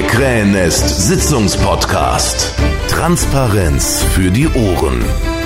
Krähennest Sitzungspodcast. Transparenz für die Ohren.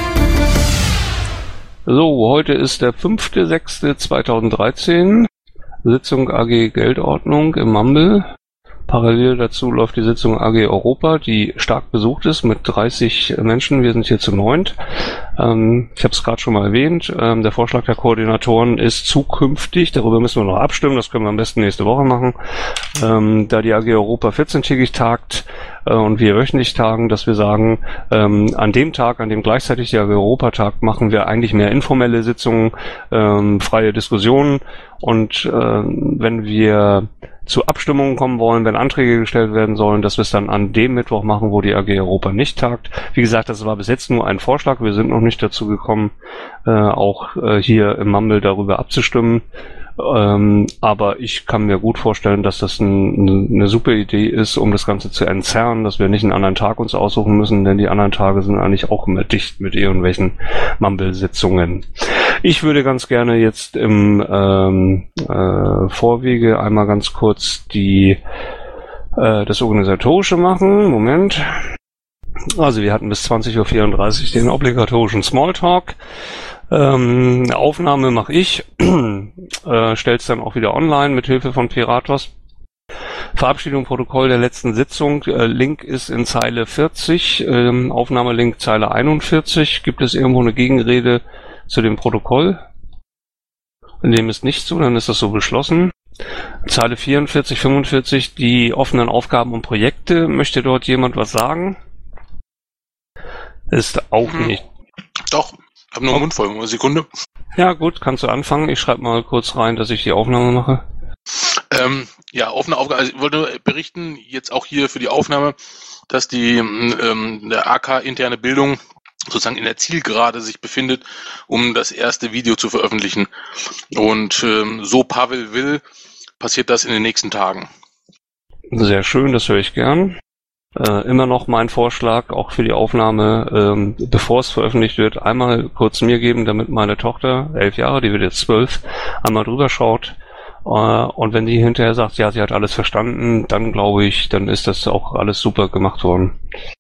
So, heute ist der 5.6.2013. Sitzung AG Geldordnung im Mumble. Parallel dazu läuft die Sitzung AG Europa, die stark besucht ist mit 30 Menschen. Wir sind hier zu 9. Ich habe es gerade schon mal erwähnt. Der Vorschlag der Koordinatoren ist zukünftig, darüber müssen wir noch abstimmen, das können wir am besten nächste Woche machen, da die AG Europa 14-tägig tagt und wir wöchentlich tagen, dass wir sagen, an dem Tag, an dem gleichzeitig die AG Europa tagt, machen wir eigentlich mehr informelle Sitzungen, freie Diskussionen und wenn wir zu Abstimmungen kommen wollen, wenn Anträge gestellt werden sollen, dass wir es dann an dem Mittwoch machen, wo die AG Europa nicht tagt. Wie gesagt, das war bis jetzt nur ein Vorschlag. Wir sind noch nicht dazu gekommen, auch hier im Mumble darüber abzustimmen. Aber ich kann mir gut vorstellen, dass das eine super Idee ist, um das Ganze zu entzerren, dass wir nicht einen anderen Tag uns aussuchen müssen, denn die anderen Tage sind eigentlich auch immer dicht mit irgendwelchen Mumble-Sitzungen. Ich würde ganz gerne jetzt im Vorwege einmal ganz kurz das Organisatorische machen. Moment. Also wir hatten bis 20.34 Uhr den obligatorischen Smalltalk. Aufnahme mache ich, stell's dann auch wieder online mit Hilfe von Piratos. Verabschiedung Protokoll der letzten Sitzung. Link ist in Zeile 40, Aufnahmelink Zeile 41. Gibt es irgendwo eine Gegenrede zu dem Protokoll? In dem ist nicht so, dann ist das so beschlossen. Zeile 44, 45, die offenen Aufgaben und Projekte. Möchte dort jemand was sagen? Ist auch nicht. Doch. Ich habe nur einen Mund voll, eine Sekunde. Ja gut, kannst du anfangen. Ich schreibe mal kurz rein, dass ich die Aufnahme mache. Offene Aufgabe. Also ich wollte berichten, jetzt auch hier für die Aufnahme, dass der AK interne Bildung sozusagen in der Zielgerade sich befindet, um das erste Video zu veröffentlichen. Und so Pavel will, passiert das in den nächsten Tagen. Sehr schön, das höre ich gern. Immer noch mein Vorschlag, auch für die Aufnahme, bevor es veröffentlicht wird, einmal kurz mir geben, damit meine Tochter, 11 Jahre, die wird jetzt 12, einmal drüber schaut. Und wenn die hinterher sagt, ja, sie hat alles verstanden, dann glaube ich, dann ist das auch alles super gemacht worden.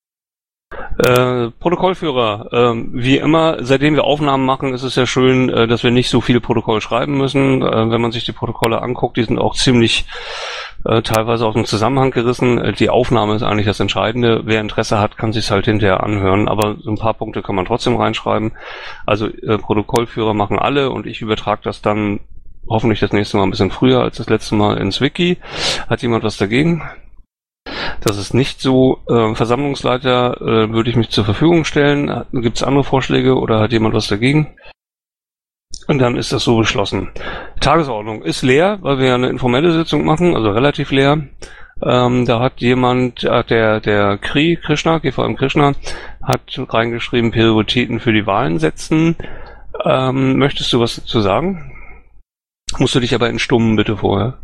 Protokollführer, wie immer, seitdem wir Aufnahmen machen, ist es ja schön, dass wir nicht so viel Protokoll schreiben müssen. Wenn man sich die Protokolle anguckt, die sind auch ziemlich teilweise aus dem Zusammenhang gerissen. Die Aufnahme ist eigentlich das Entscheidende. Wer Interesse hat, kann sich halt hinterher anhören, aber so ein paar Punkte kann man trotzdem reinschreiben. Also Protokollführer machen alle und ich übertrage das dann hoffentlich das nächste Mal ein bisschen früher als das letzte Mal ins Wiki. Hat jemand was dagegen? Das ist nicht so. Versammlungsleiter würde ich mich zur Verfügung stellen. Gibt es andere Vorschläge oder hat jemand was dagegen? Und dann ist das so beschlossen. Tagesordnung ist leer, weil wir ja eine informelle Sitzung machen, also relativ leer. Da hat jemand, der Krishna, GVM Krishna, hat reingeschrieben, Prioritäten für die Wahlen setzen. Möchtest du was dazu sagen? Musst du dich aber entstummen, bitte vorher.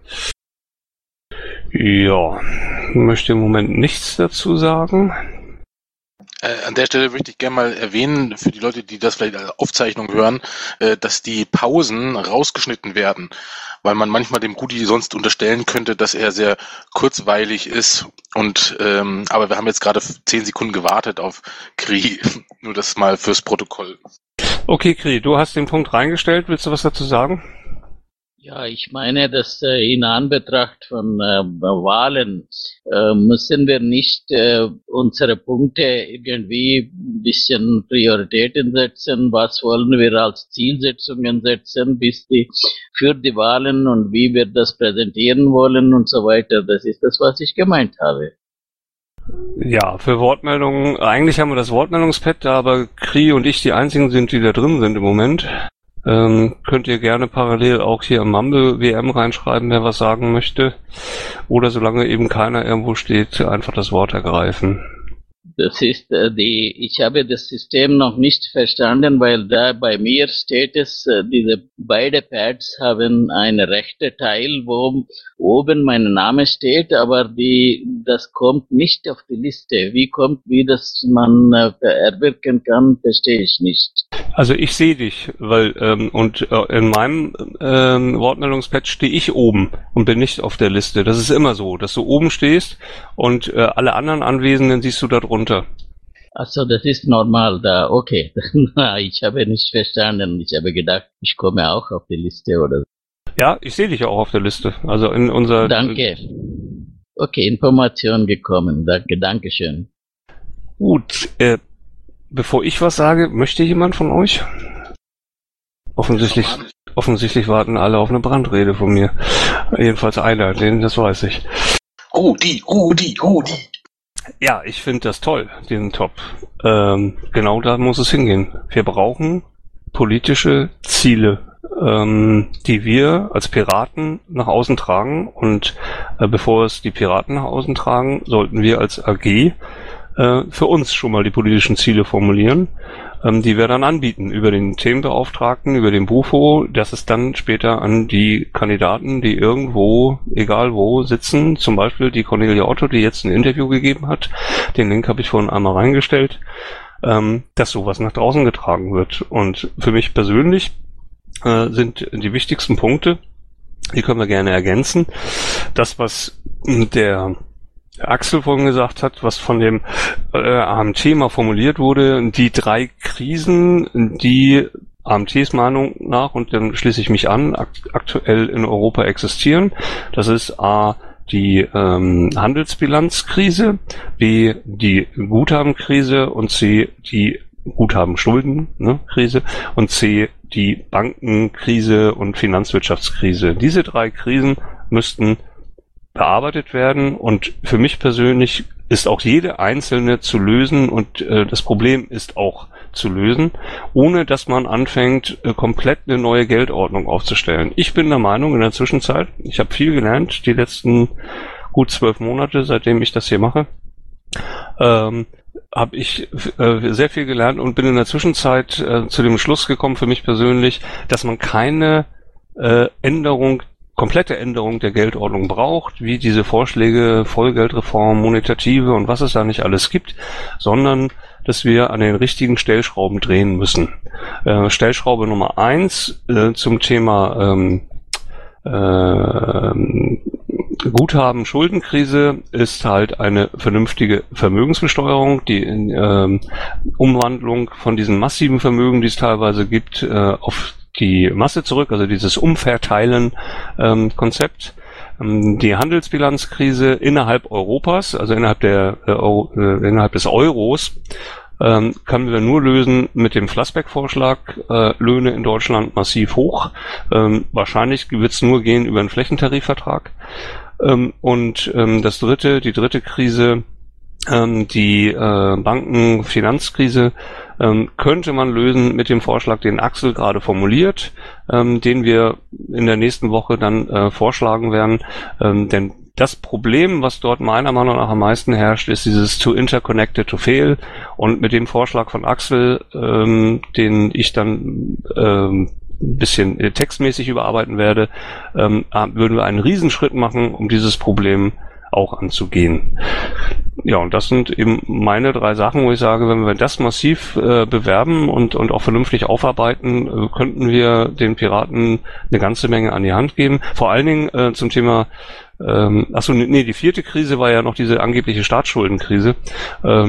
Ja, möchte im Moment nichts dazu sagen. An der Stelle möchte ich gerne mal erwähnen, für die Leute, die das vielleicht als Aufzeichnung hören, dass die Pausen rausgeschnitten werden, weil man manchmal dem Rudi sonst unterstellen könnte, dass er sehr kurzweilig ist. Aber wir haben jetzt gerade 10 Sekunden gewartet auf Kri. Nur das mal fürs Protokoll. Okay, Kri, du hast den Punkt reingestellt. Willst du was dazu sagen? Ja, ich meine, dass in Anbetracht von Wahlen müssen wir nicht unsere Punkte irgendwie ein bisschen Prioritäten setzen. Was wollen wir als Zielsetzungen setzen für die Wahlen und wie wir das präsentieren wollen und so weiter. Das ist das, was ich gemeint habe. Ja, für Wortmeldungen, eigentlich haben wir das Wortmeldungspad da, aber Kri und ich die einzigen sind, die da drin sind im Moment. Könnt ihr gerne parallel auch hier im Mumble WM reinschreiben, wer was sagen möchte. Oder solange eben keiner irgendwo steht, einfach das Wort ergreifen. Das ist ich habe das System noch nicht verstanden, weil da bei mir steht es, diese beide Pads haben einen rechten Teil, wo oben mein Name steht, aber das kommt nicht auf die Liste. Wie das man erwirken kann, verstehe ich nicht. Also ich sehe dich, weil in meinem Wortmeldungspad stehe ich oben und bin nicht auf der Liste. Das ist immer so, dass du oben stehst und alle anderen Anwesenden siehst du da drunter. Also das ist normal da, okay. Ich habe nicht verstanden. Ich habe gedacht, ich komme auch auf die Liste oder so. Ja, ich sehe dich auch auf der Liste. Also in unser. Danke. Okay, Information gekommen. Dankeschön. Gut, bevor ich was sage, möchte jemand von euch? Offensichtlich warten alle auf eine Brandrede von mir. Jedenfalls einer, das weiß ich. Rudi. Ja, ich finde das toll, diesen Top. Genau da muss es hingehen. Wir brauchen politische Ziele, die wir als Piraten nach außen tragen. Und bevor es die Piraten nach außen tragen, sollten wir als AG für uns schon mal die politischen Ziele formulieren, die wir dann anbieten über den Themenbeauftragten, über den Bufo, dass es dann später an die Kandidaten, die irgendwo, egal wo, sitzen, zum Beispiel die Cornelia Otto, die jetzt ein Interview gegeben hat, den Link habe ich vorhin einmal reingestellt, dass sowas nach draußen getragen wird. Und für mich persönlich sind die wichtigsten Punkte, die können wir gerne ergänzen, das, was der Axel vorhin gesagt hat, was von dem AMT mal formuliert wurde, die 3 Krisen, die AMTs Meinung nach, und dann schließe ich mich an, aktuell in Europa existieren. Das ist A, die Handelsbilanzkrise, B, die Guthabenkrise und C, die Guthaben-Schulden-Krise und C, die Bankenkrise und Finanzwirtschaftskrise. Diese 3 Krisen müssten bearbeitet werden, und für mich persönlich ist auch jede einzelne zu lösen, und das Problem ist auch zu lösen, ohne dass man anfängt, komplett eine neue Geldordnung aufzustellen. Ich bin der Meinung, in der Zwischenzeit, ich habe viel gelernt, die letzten gut 12 Monate, seitdem ich das hier mache, habe ich sehr viel gelernt und bin in der Zwischenzeit zu dem Schluss gekommen, für mich persönlich, dass man keine komplette Änderung der Geldordnung braucht, wie diese Vorschläge, Vollgeldreform, Monetative und was es da nicht alles gibt, sondern dass wir an den richtigen Stellschrauben drehen müssen. Stellschraube Nummer 1 zum Thema Guthaben, Schuldenkrise ist halt eine vernünftige Vermögensbesteuerung, die Umwandlung von diesen massiven Vermögen, die es teilweise gibt, auf die Masse zurück, also dieses Umverteilen Konzept. Die Handelsbilanzkrise innerhalb Europas, also innerhalb des Euros, können wir nur lösen mit dem Flassbeck-Vorschlag, Löhne in Deutschland massiv hoch. Wahrscheinlich wird es nur gehen über einen Flächentarifvertrag. Die dritte Krise, die Banken-Finanzkrise, könnte man lösen mit dem Vorschlag, den Axel gerade formuliert, den wir in der nächsten Woche dann vorschlagen werden. Denn das Problem, was dort meiner Meinung nach am meisten herrscht, ist dieses too interconnected to fail. Und mit dem Vorschlag von Axel, den ich dann ein bisschen textmäßig überarbeiten werde, würden wir einen Riesenschritt machen, um dieses Problem auch anzugehen. Ja, und das sind eben meine 3 Sachen, wo ich sage, wenn wir das massiv bewerben und auch vernünftig aufarbeiten, könnten wir den Piraten eine ganze Menge an die Hand geben. Vor allen Dingen zum Thema die 4. Krise war ja noch diese angebliche Staatsschuldenkrise. Da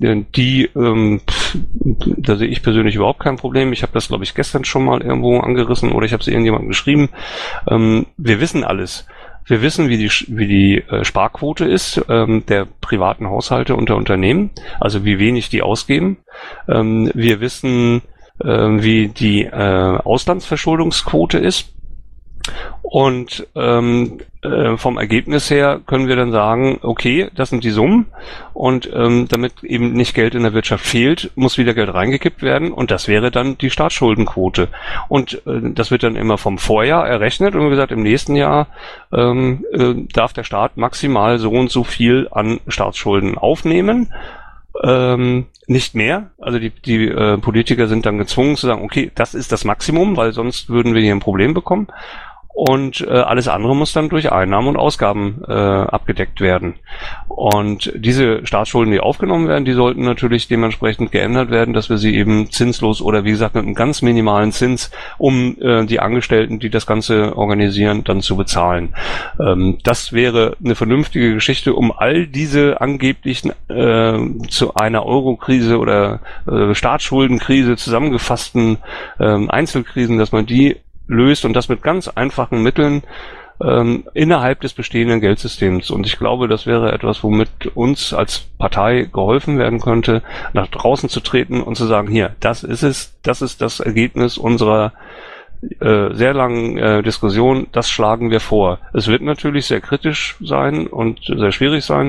sehe ich persönlich überhaupt kein Problem. Ich habe das, glaube ich, gestern schon mal irgendwo angerissen oder ich habe es irgendjemandem geschrieben. Wir wissen alles. Wir wissen, wie die Sparquote ist der privaten Haushalte und der Unternehmen, also wie wenig die ausgeben. Wir wissen, wie die Auslandsverschuldungsquote ist. Und vom Ergebnis her können wir dann sagen, okay, das sind die Summen, und damit eben nicht Geld in der Wirtschaft fehlt, muss wieder Geld reingekippt werden, und das wäre dann die Staatsschuldenquote. Und das wird dann immer vom Vorjahr errechnet, und wie gesagt, im nächsten Jahr darf der Staat maximal so und so viel an Staatsschulden aufnehmen. Nicht mehr. Also die Politiker sind dann gezwungen zu sagen, okay, das ist das Maximum, weil sonst würden wir hier ein Problem bekommen. Und alles andere muss dann durch Einnahmen und Ausgaben abgedeckt werden. Und diese Staatsschulden, die aufgenommen werden, die sollten natürlich dementsprechend geändert werden, dass wir sie eben zinslos oder wie gesagt mit einem ganz minimalen Zins, um die Angestellten, die das Ganze organisieren, dann zu bezahlen. Das wäre eine vernünftige Geschichte, um all diese angeblichen zu einer Euro-Krise oder Staatsschuldenkrise zusammengefassten Einzelkrisen, dass man die löst und das mit ganz einfachen Mitteln innerhalb des bestehenden Geldsystems. Und ich glaube, das wäre etwas, womit uns als Partei geholfen werden könnte, nach draußen zu treten und zu sagen, hier, das ist es, das ist das Ergebnis unserer sehr langen Diskussion, das schlagen wir vor. Es wird natürlich sehr kritisch sein und sehr schwierig sein,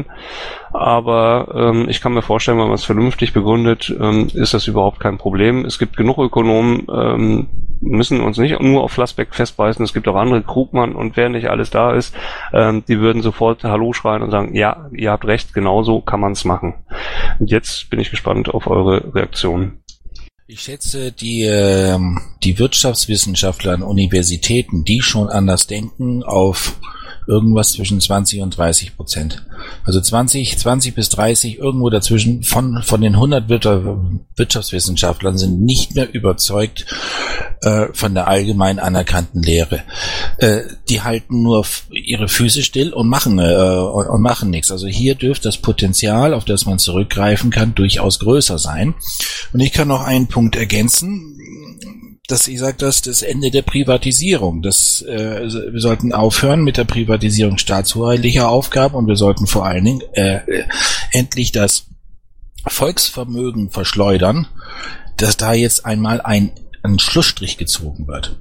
aber ich kann mir vorstellen, wenn man es vernünftig begründet, ist das überhaupt kein Problem. Es gibt genug Ökonomen, müssen uns nicht nur auf Flassbeck festbeißen, es gibt auch andere, Krugmann und wer nicht alles da ist, die würden sofort Hallo schreien und sagen, ja, ihr habt recht, genauso kann man es machen. Und jetzt bin ich gespannt auf eure Reaktionen. Ich schätze, die Wirtschaftswissenschaftler an Universitäten, die schon anders denken, auf irgendwas zwischen 20 und 30%. Also 20 bis 30, irgendwo dazwischen von den 100 Wirtschaftswissenschaftlern sind nicht mehr überzeugt von der allgemein anerkannten Lehre. Die halten nur ihre Füße still und machen nichts. Also hier dürfte das Potenzial, auf das man zurückgreifen kann, durchaus größer sein. Und ich kann noch einen Punkt ergänzen, dass ich sage, das Ende der Privatisierung. Wir sollten aufhören mit der Privatisierung staatshoheitlicher Aufgaben und wir sollten vor allen Dingen endlich das Volksvermögen verschleudern, dass da jetzt einmal ein Schlussstrich gezogen wird.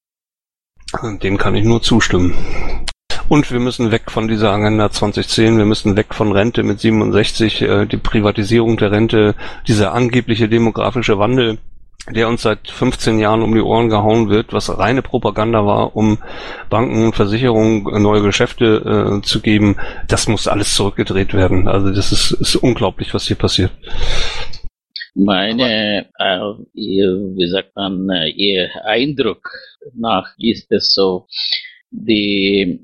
Dem kann ich nur zustimmen. Und wir müssen weg von dieser Agenda 2010, wir müssen weg von Rente mit 67, die Privatisierung der Rente, dieser angebliche demografische Wandel, der uns seit 15 Jahren um die Ohren gehauen wird, was reine Propaganda war, um Banken und Versicherungen neue Geschäfte zu geben. Das muss alles zurückgedreht werden. Also das ist unglaublich, was hier passiert. Meine, wie sagt man, Ihr Eindruck nach ist es so, wie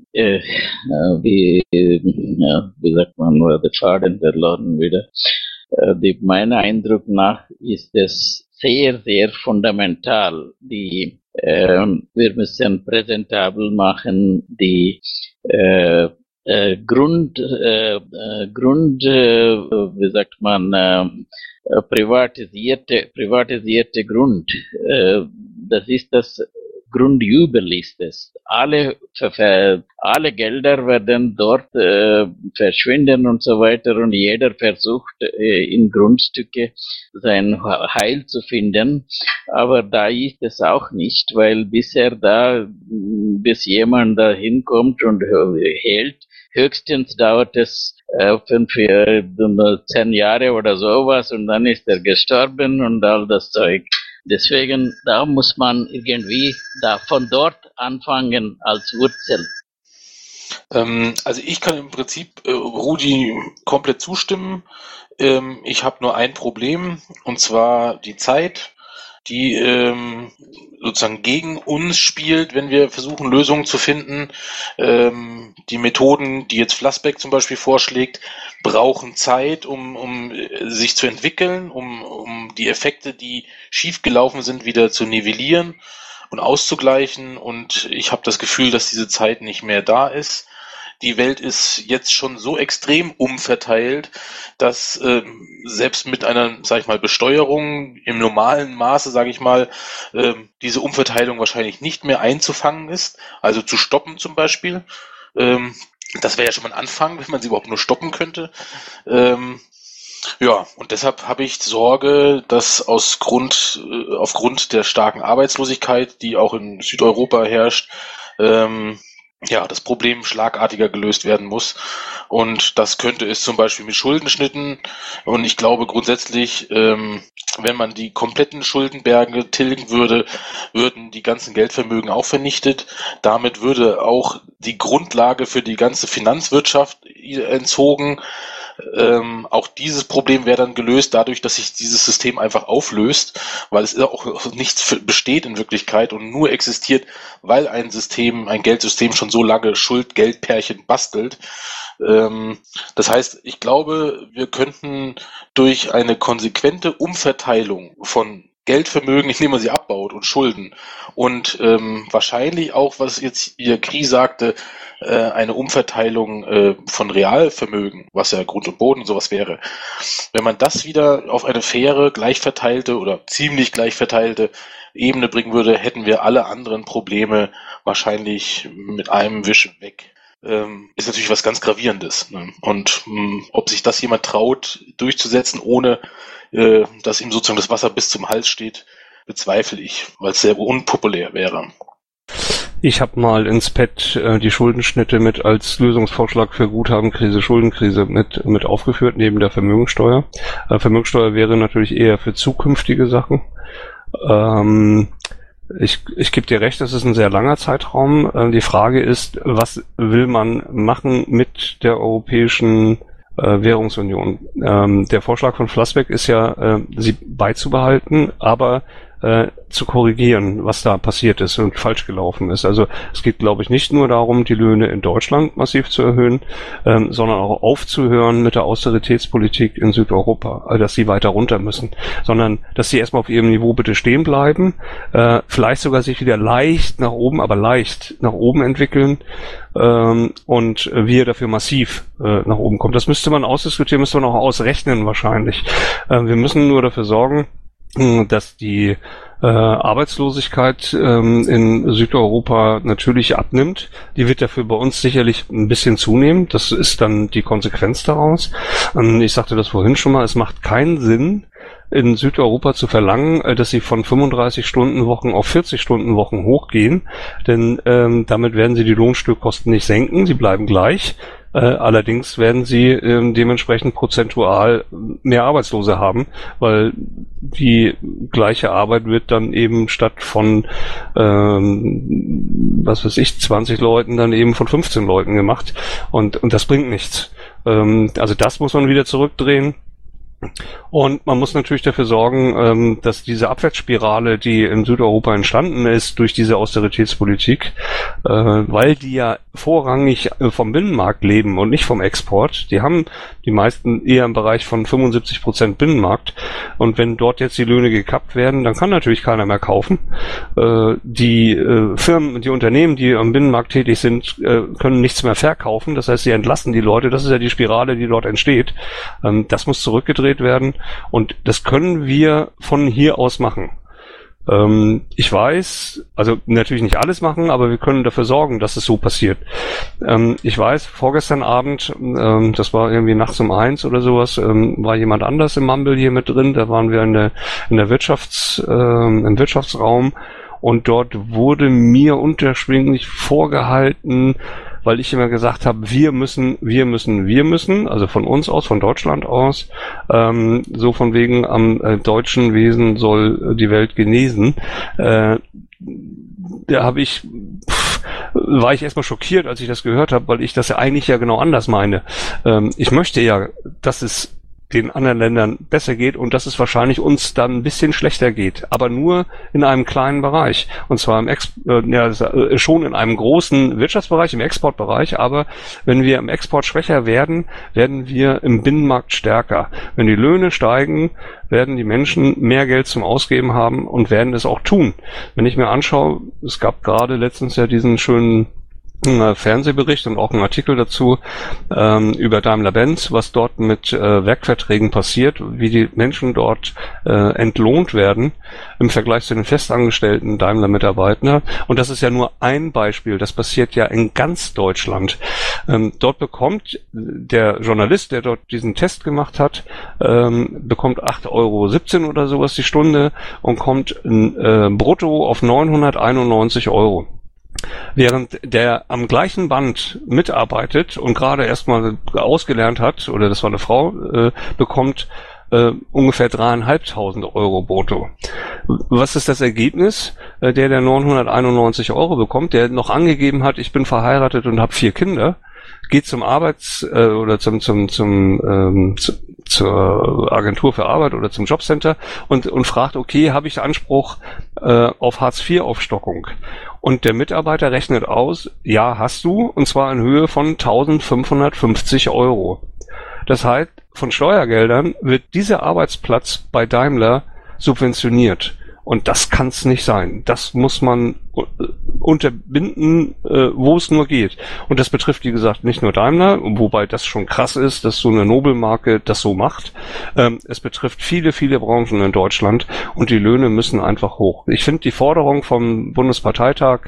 sagt man, der Faden verloren wieder. Mein Eindruck nach ist es sehr, sehr fundamental. Wir müssen präsentabel machen, die wie sagt man, privatisierte Grund. Das ist das Grundjubel ist es. Alle Gelder werden dort verschwinden und so weiter und jeder versucht in Grundstücke sein Heil zu finden. Aber da ist es auch nicht, weil bis jemand da hinkommt und hält, höchstens dauert es 10 Jahre oder sowas und dann ist er gestorben und all das Zeug. Deswegen, da muss man irgendwie von dort anfangen als Wurzel. Also ich kann im Prinzip Rudi komplett zustimmen. Ich habe nur ein Problem, und zwar die Zeit, die sozusagen gegen uns spielt, wenn wir versuchen, Lösungen zu finden. Die Methoden, die jetzt Flassbeck zum Beispiel vorschlägt, brauchen Zeit, um sich zu entwickeln, um die Effekte, die schiefgelaufen sind, wieder zu nivellieren und auszugleichen. Und ich habe das Gefühl, dass diese Zeit nicht mehr da ist. Die Welt ist jetzt schon so extrem umverteilt, dass selbst mit einer, sag ich mal, Besteuerung im normalen Maße, sage ich mal, diese Umverteilung wahrscheinlich nicht mehr einzufangen ist, also zu stoppen zum Beispiel. Das wäre ja schon mal ein Anfang, wenn man sie überhaupt nur stoppen könnte. Ja, und deshalb habe ich Sorge, dass aufgrund der starken Arbeitslosigkeit, die auch in Südeuropa herrscht, das Problem schlagartiger gelöst werden muss. Und das könnte es zum Beispiel mit Schuldenschnitten. Und ich glaube grundsätzlich, wenn man die kompletten Schuldenberge tilgen würde, würden die ganzen Geldvermögen auch vernichtet. Damit würde auch die Grundlage für die ganze Finanzwirtschaft entzogen. Auch dieses Problem wäre dann gelöst dadurch, dass sich dieses System einfach auflöst, weil es auch nichts besteht in Wirklichkeit und nur existiert, weil ein Geldsystem schon so lange Schuld-Geld-Pärchen bastelt. Das heißt, ich glaube, wir könnten durch eine konsequente Umverteilung von Geldvermögen, indem man sie abbaut und Schulden und wahrscheinlich auch, was jetzt hier Kri sagte, eine Umverteilung von Realvermögen, was ja Grund und Boden und sowas wäre. Wenn man das wieder auf eine faire, gleich verteilte oder ziemlich gleich verteilte Ebene bringen würde, hätten wir alle anderen Probleme wahrscheinlich mit einem Wisch weg. Ist natürlich was ganz Gravierendes. Ne? Und ob sich das jemand traut, durchzusetzen, ohne dass ihm sozusagen das Wasser bis zum Hals steht, bezweifle ich, weil es sehr unpopulär wäre. Ich habe mal ins Pad die Schuldenschnitte mit als Lösungsvorschlag für Guthabenkrise, Schuldenkrise mit aufgeführt, neben der Vermögensteuer. Vermögensteuer wäre natürlich eher für zukünftige Sachen. Ich gebe dir recht, das ist ein sehr langer Zeitraum. Die Frage ist, was will man machen mit der Europäischen Währungsunion? Der Vorschlag von Flassbeck ist ja, sie beizubehalten, aber zu korrigieren, was da passiert ist und falsch gelaufen ist. Also es geht, glaube ich, nicht nur darum, die Löhne in Deutschland massiv zu erhöhen, sondern auch aufzuhören mit der Austeritätspolitik in Südeuropa, also dass sie weiter runter müssen, sondern dass sie erstmal auf ihrem Niveau bitte stehen bleiben, vielleicht sogar sich wieder leicht nach oben entwickeln und wir dafür massiv nach oben kommen. Das müsste man ausdiskutieren, müsste man auch ausrechnen wahrscheinlich. Wir müssen nur dafür sorgen, dass die Arbeitslosigkeit in Südeuropa natürlich abnimmt. Die wird dafür bei uns sicherlich ein bisschen zunehmen. Das ist dann die Konsequenz daraus. Ich sagte das vorhin schon mal, es macht keinen Sinn, in Südeuropa zu verlangen, dass sie von 35-Stunden-Wochen auf 40-Stunden-Wochen hochgehen, denn damit werden sie die Lohnstückkosten nicht senken, sie bleiben gleich. Allerdings werden sie dementsprechend prozentual mehr Arbeitslose haben, weil die gleiche Arbeit wird dann eben statt von 20 Leuten dann eben von 15 Leuten gemacht und das bringt nichts. Also das muss man wieder zurückdrehen. Und man muss natürlich dafür sorgen, dass diese Abwärtsspirale, die in Südeuropa entstanden ist durch diese Austeritätspolitik, weil die ja vorrangig vom Binnenmarkt leben und nicht vom Export, die haben die meisten eher im Bereich von 75% Binnenmarkt. Und wenn dort jetzt die Löhne gekappt werden, dann kann natürlich keiner mehr kaufen. Die Firmen, die Unternehmen, die am Binnenmarkt tätig sind, können nichts mehr verkaufen. Das heißt, sie entlassen die Leute. Das ist ja die Spirale, die dort entsteht. Das muss zurückgedreht werden und das können wir von hier aus machen. Ich weiß, also natürlich nicht alles machen, aber wir können dafür sorgen, dass es so passiert. Ich weiß, vorgestern Abend, das war irgendwie nachts um 1 oder sowas, war jemand anders im Mumble hier mit drin, da waren wir in der im Wirtschaftsraum und dort wurde mir unterschwinglich vorgehalten, weil ich immer gesagt habe, wir müssen, also von uns aus, von Deutschland aus, so von wegen am deutschen Wesen soll die Welt genesen. Da war ich erstmal schockiert, als ich das gehört habe, weil ich das ja eigentlich ja genau anders meine. Ich möchte ja, dass es den anderen Ländern besser geht und dass es wahrscheinlich uns dann ein bisschen schlechter geht, aber nur in einem kleinen Bereich und zwar schon in einem großen Wirtschaftsbereich, im Exportbereich, aber wenn wir im Export schwächer werden, werden wir im Binnenmarkt stärker. Wenn die Löhne steigen, werden die Menschen mehr Geld zum Ausgeben haben und werden es auch tun. Wenn ich mir anschaue, es gab gerade letztens ja diesen schönen Fernsehbericht und auch einen Artikel dazu über Daimler-Benz, was dort mit Werkverträgen passiert, wie die Menschen dort entlohnt werden im Vergleich zu den festangestellten Daimler-Mitarbeitern. Und das ist ja nur ein Beispiel, das passiert ja in ganz Deutschland. Dort bekommt der Journalist, der dort diesen Test gemacht hat, bekommt 8,17 € oder sowas die Stunde und kommt brutto auf 991 €. Während der am gleichen Band mitarbeitet und gerade erstmal ausgelernt hat, oder das war eine Frau, bekommt ungefähr 3.500 € brutto. Was ist das Ergebnis? Der 991 € bekommt, der noch angegeben hat, ich bin verheiratet und habe 4 Kinder, geht zum oder zur Agentur für Arbeit oder zum Jobcenter und fragt, okay, habe ich Anspruch auf Hartz-IV-Aufstockung? Und der Mitarbeiter rechnet aus, ja, hast du, und zwar in Höhe von 1.550 €. Das heißt, von Steuergeldern wird dieser Arbeitsplatz bei Daimler subventioniert. Und das kann es nicht sein. Das muss man unterbinden, wo es nur geht. Und das betrifft, wie gesagt, nicht nur Daimler, wobei das schon krass ist, dass so eine Nobelmarke das so macht. Es betrifft viele, viele Branchen in Deutschland und die Löhne müssen einfach hoch. Ich finde die Forderung vom Bundesparteitag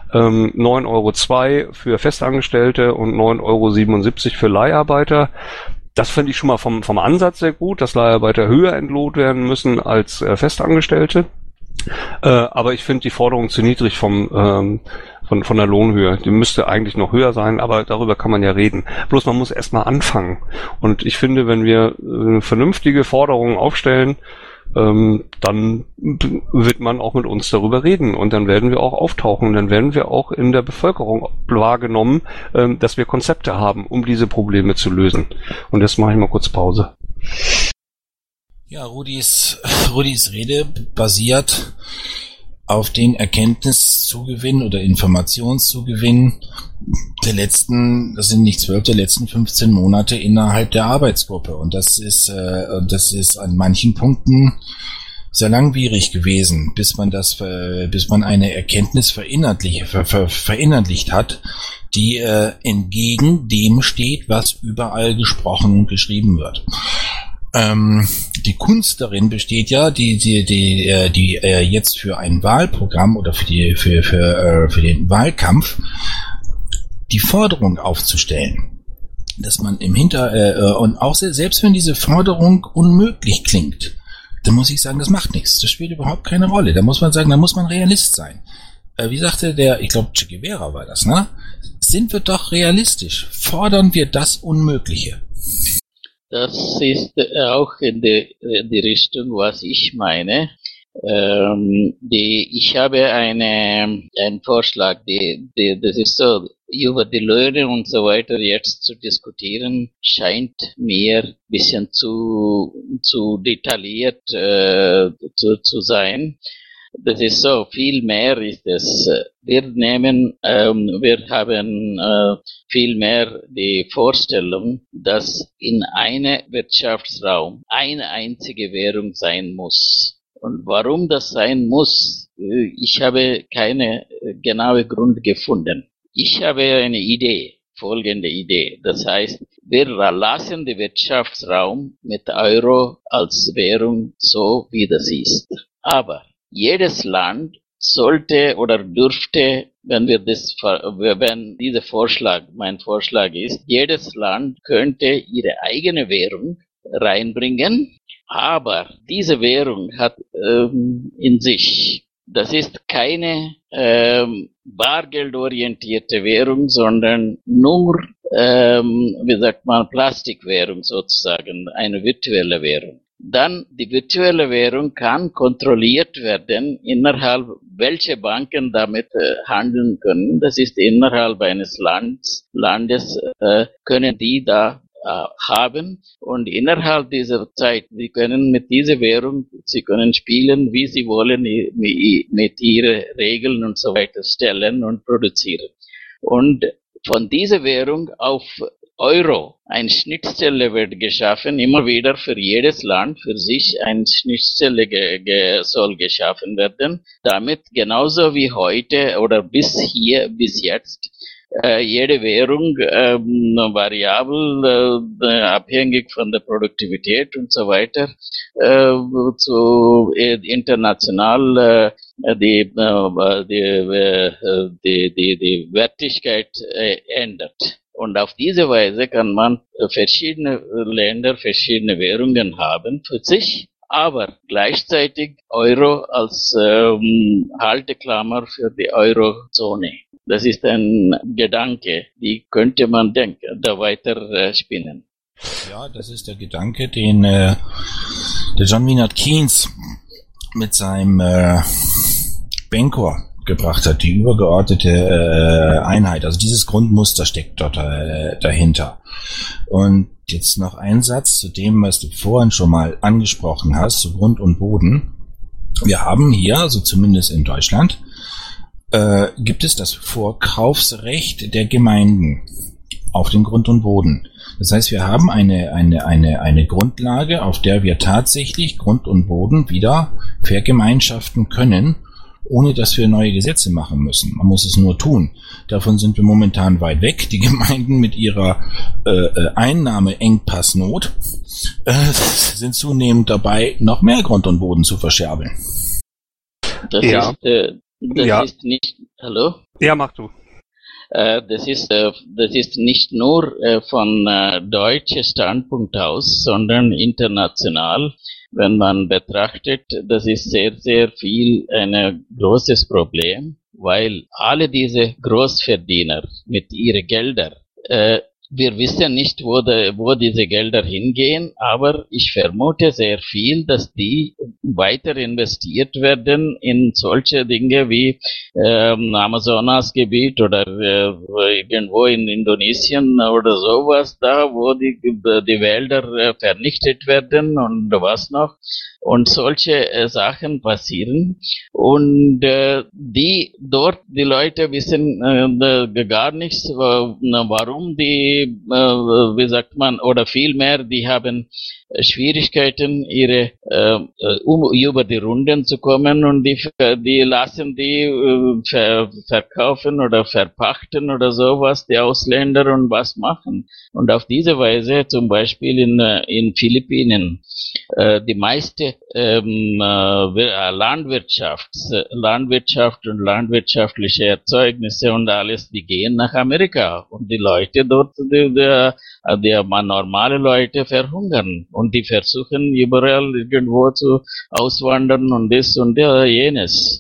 9,02 € für Festangestellte und 9,77 € für Leiharbeiter. Das finde ich schon mal vom Ansatz sehr gut, dass Leiharbeiter höher entlohnt werden müssen als Festangestellte. Aber ich finde die Forderung zu niedrig von der Lohnhöhe. Die müsste eigentlich noch höher sein, aber darüber kann man ja reden. Bloß man muss erstmal anfangen. Und ich finde, wenn wir vernünftige Forderungen aufstellen, dann wird man auch mit uns darüber reden und dann werden wir auch auftauchen, dann werden wir auch in der Bevölkerung wahrgenommen, dass wir Konzepte haben, um diese Probleme zu lösen. Und jetzt mache ich mal kurz Pause. Ja, Rudis Rede basiert auf den Erkenntniszugewinn oder Informationszugewinn der letzten 15 Monate innerhalb der Arbeitsgruppe. Und das ist an manchen Punkten sehr langwierig gewesen, bis man eine Erkenntnis verinnerlicht hat, die entgegen dem steht, was überall gesprochen und geschrieben wird. Die Kunst darin besteht ja, die jetzt für ein Wahlprogramm oder für den Wahlkampf die Forderung aufzustellen, dass man und auch selbst wenn diese Forderung unmöglich klingt, dann muss ich sagen, das macht nichts. Das spielt überhaupt keine Rolle. Da muss man sagen, da muss man Realist sein. Wie sagte ich glaube Che Guevara war das, ne? Sind wir doch realistisch. Fordern wir das Unmögliche. Das ist auch in die Richtung, was ich meine. Ich habe einen Vorschlag, das ist so, über die Löhne und so weiter jetzt zu diskutieren, scheint mir ein bisschen zu detailliert zu sein. Das ist so, viel mehr ist es. Wir haben viel mehr die Vorstellung, dass in einem Wirtschaftsraum eine einzige Währung sein muss. Und warum das sein muss, ich habe keine genaue Grund gefunden. Ich habe eine folgende Idee. Das heißt, wir lassen den Wirtschaftsraum mit Euro als Währung so, wie das ist. Aber jedes Land sollte oder dürfte, mein Vorschlag ist, jedes Land könnte ihre eigene Währung reinbringen, aber diese Währung hat in sich, das ist keine bargeldorientierte Währung, sondern nur, Plastikwährung sozusagen, eine virtuelle Währung. Dann die virtuelle Währung kann kontrolliert werden, innerhalb welche Banken damit handeln können. Das ist innerhalb eines Landes können die da haben und innerhalb dieser Zeit, sie können mit dieser Währung, sie können spielen, wie sie wollen, mit ihren Regeln und so weiter stellen und produzieren. Und von dieser Währung auf Euro, eine Schnittstelle wird geschaffen, immer wieder für jedes Land für sich eine Schnittstelle soll geschaffen werden, damit genauso wie heute oder bis jetzt jede Währung variabel, abhängig von der Produktivität und so weiter, international die Wertigkeit ändert. Und auf diese Weise kann man verschiedene Länder, verschiedene Währungen haben für sich, aber gleichzeitig Euro als Halteklammer für die Eurozone. Das ist ein Gedanke, die könnte man da weiter spinnen. Ja, das ist der Gedanke, den der John Maynard Keynes mit seinem Bancor gebracht hat, die übergeordnete Einheit. Also dieses Grundmuster steckt dort dahinter. Und jetzt noch ein Satz zu dem, was du vorhin schon mal angesprochen hast, zu Grund und Boden. Wir haben hier, also zumindest in Deutschland, gibt es das Vorkaufsrecht der Gemeinden auf den Grund und Boden. Das heißt, wir haben eine Grundlage, auf der wir tatsächlich Grund und Boden wieder vergemeinschaften können, ohne dass wir neue Gesetze machen müssen. Man muss es nur tun. Davon sind wir momentan weit weg. Die Gemeinden mit ihrer Einnahmeengpassnot sind zunehmend dabei, noch mehr Grund und Boden zu verscherbeln. Das ist nicht... Hallo? Ja, mach du. Das ist nicht nur von deutscher Standpunkt aus, sondern international. Wenn man betrachtet, das ist sehr, sehr viel ein großes Problem, weil alle diese Großverdiener mit ihren Geldern, wir wissen nicht, wo diese Gelder hingehen, aber ich vermute sehr viel, dass die weiter investiert werden in solche Dinge wie Amazonasgebiet oder irgendwo in Indonesien oder sowas da, wo die Wälder vernichtet werden und was noch. Und solche Sachen passieren. Und die Leute wissen gar nichts, warum die, wie sagt man, oder vielmehr, die haben Schwierigkeiten, über die Runden zu kommen, und die lassen die verkaufen oder verpachten oder sowas, die Ausländer, und was machen. Und auf diese Weise, zum Beispiel in Philippinen, die meiste Landwirtschaft und landwirtschaftliche Erzeugnisse und alles, die gehen nach Amerika, und die Leute dort, die normale Leute verhungern, und die versuchen überall irgendwo zu auswandern und das und jenes.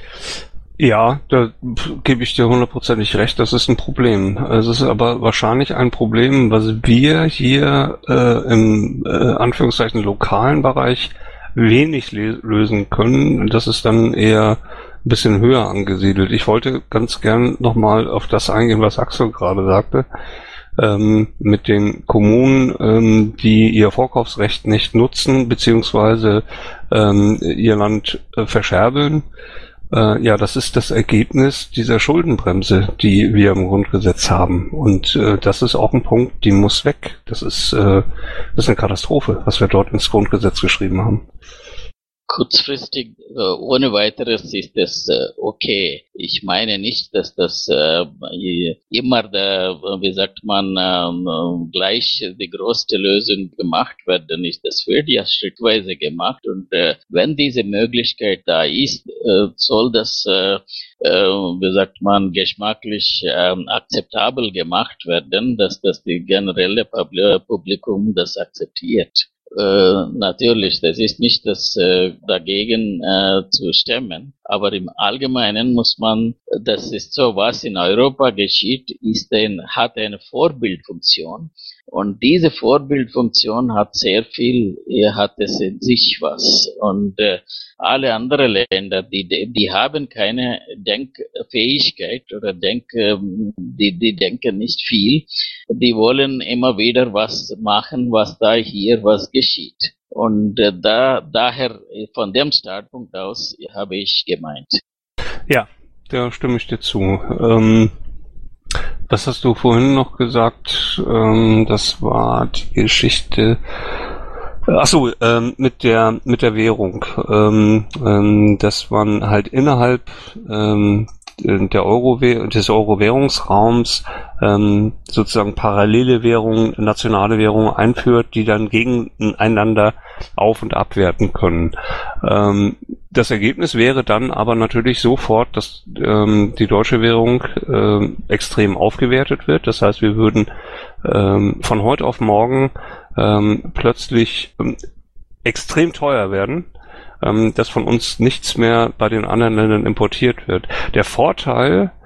Ja, da gebe ich dir 100% recht, das ist ein Problem. Es ist aber wahrscheinlich ein Problem, was wir hier im Anführungszeichen lokalen Bereich wenig lösen können. Das ist dann eher ein bisschen höher angesiedelt. Ich wollte ganz gern nochmal auf das eingehen, was Axel gerade sagte, mit den Kommunen, die ihr Vorkaufsrecht nicht nutzen, beziehungsweise ihr Land verscherbeln. Ja, das ist das Ergebnis dieser Schuldenbremse, die wir im Grundgesetz haben. Und das ist auch ein Punkt, die muss weg. Das ist eine Katastrophe, was wir dort ins Grundgesetz geschrieben haben. Kurzfristig, ohne weiteres ist das okay. Ich meine nicht, dass das immer, wie sagt man, gleich die größte Lösung gemacht werden ist. Das wird ja schrittweise gemacht, und wenn diese Möglichkeit da ist, soll das, wie sagt man, geschmacklich akzeptabel gemacht werden, dass das die generelle Publikum das akzeptiert. Natürlich, das ist nicht das dagegen zu stemmen, aber im Allgemeinen muss man, das ist so, was in Europa geschieht, hat eine Vorbildfunktion, und diese Vorbildfunktion hat hat es in sich was, und alle anderen Länder, die haben keine Denkfähigkeit oder die denken nicht viel, die wollen immer wieder was machen, was was geschieht. Und daher, von dem Standpunkt aus, habe ich gemeint. Ja, da stimme ich dir zu. Was hast du vorhin noch gesagt? Das war die Geschichte. Achso, mit der Währung. Dass man halt innerhalb des Euro-Währungsraums sozusagen parallele Währungen, nationale Währungen einführt, die dann gegeneinander auf- und abwerten können. Das Ergebnis wäre dann aber natürlich sofort, dass die deutsche Währung extrem aufgewertet wird. Das heißt, wir würden von heute auf morgen plötzlich extrem teuer werden, dass von uns nichts mehr bei den anderen Ländern importiert wird. Der Vorteil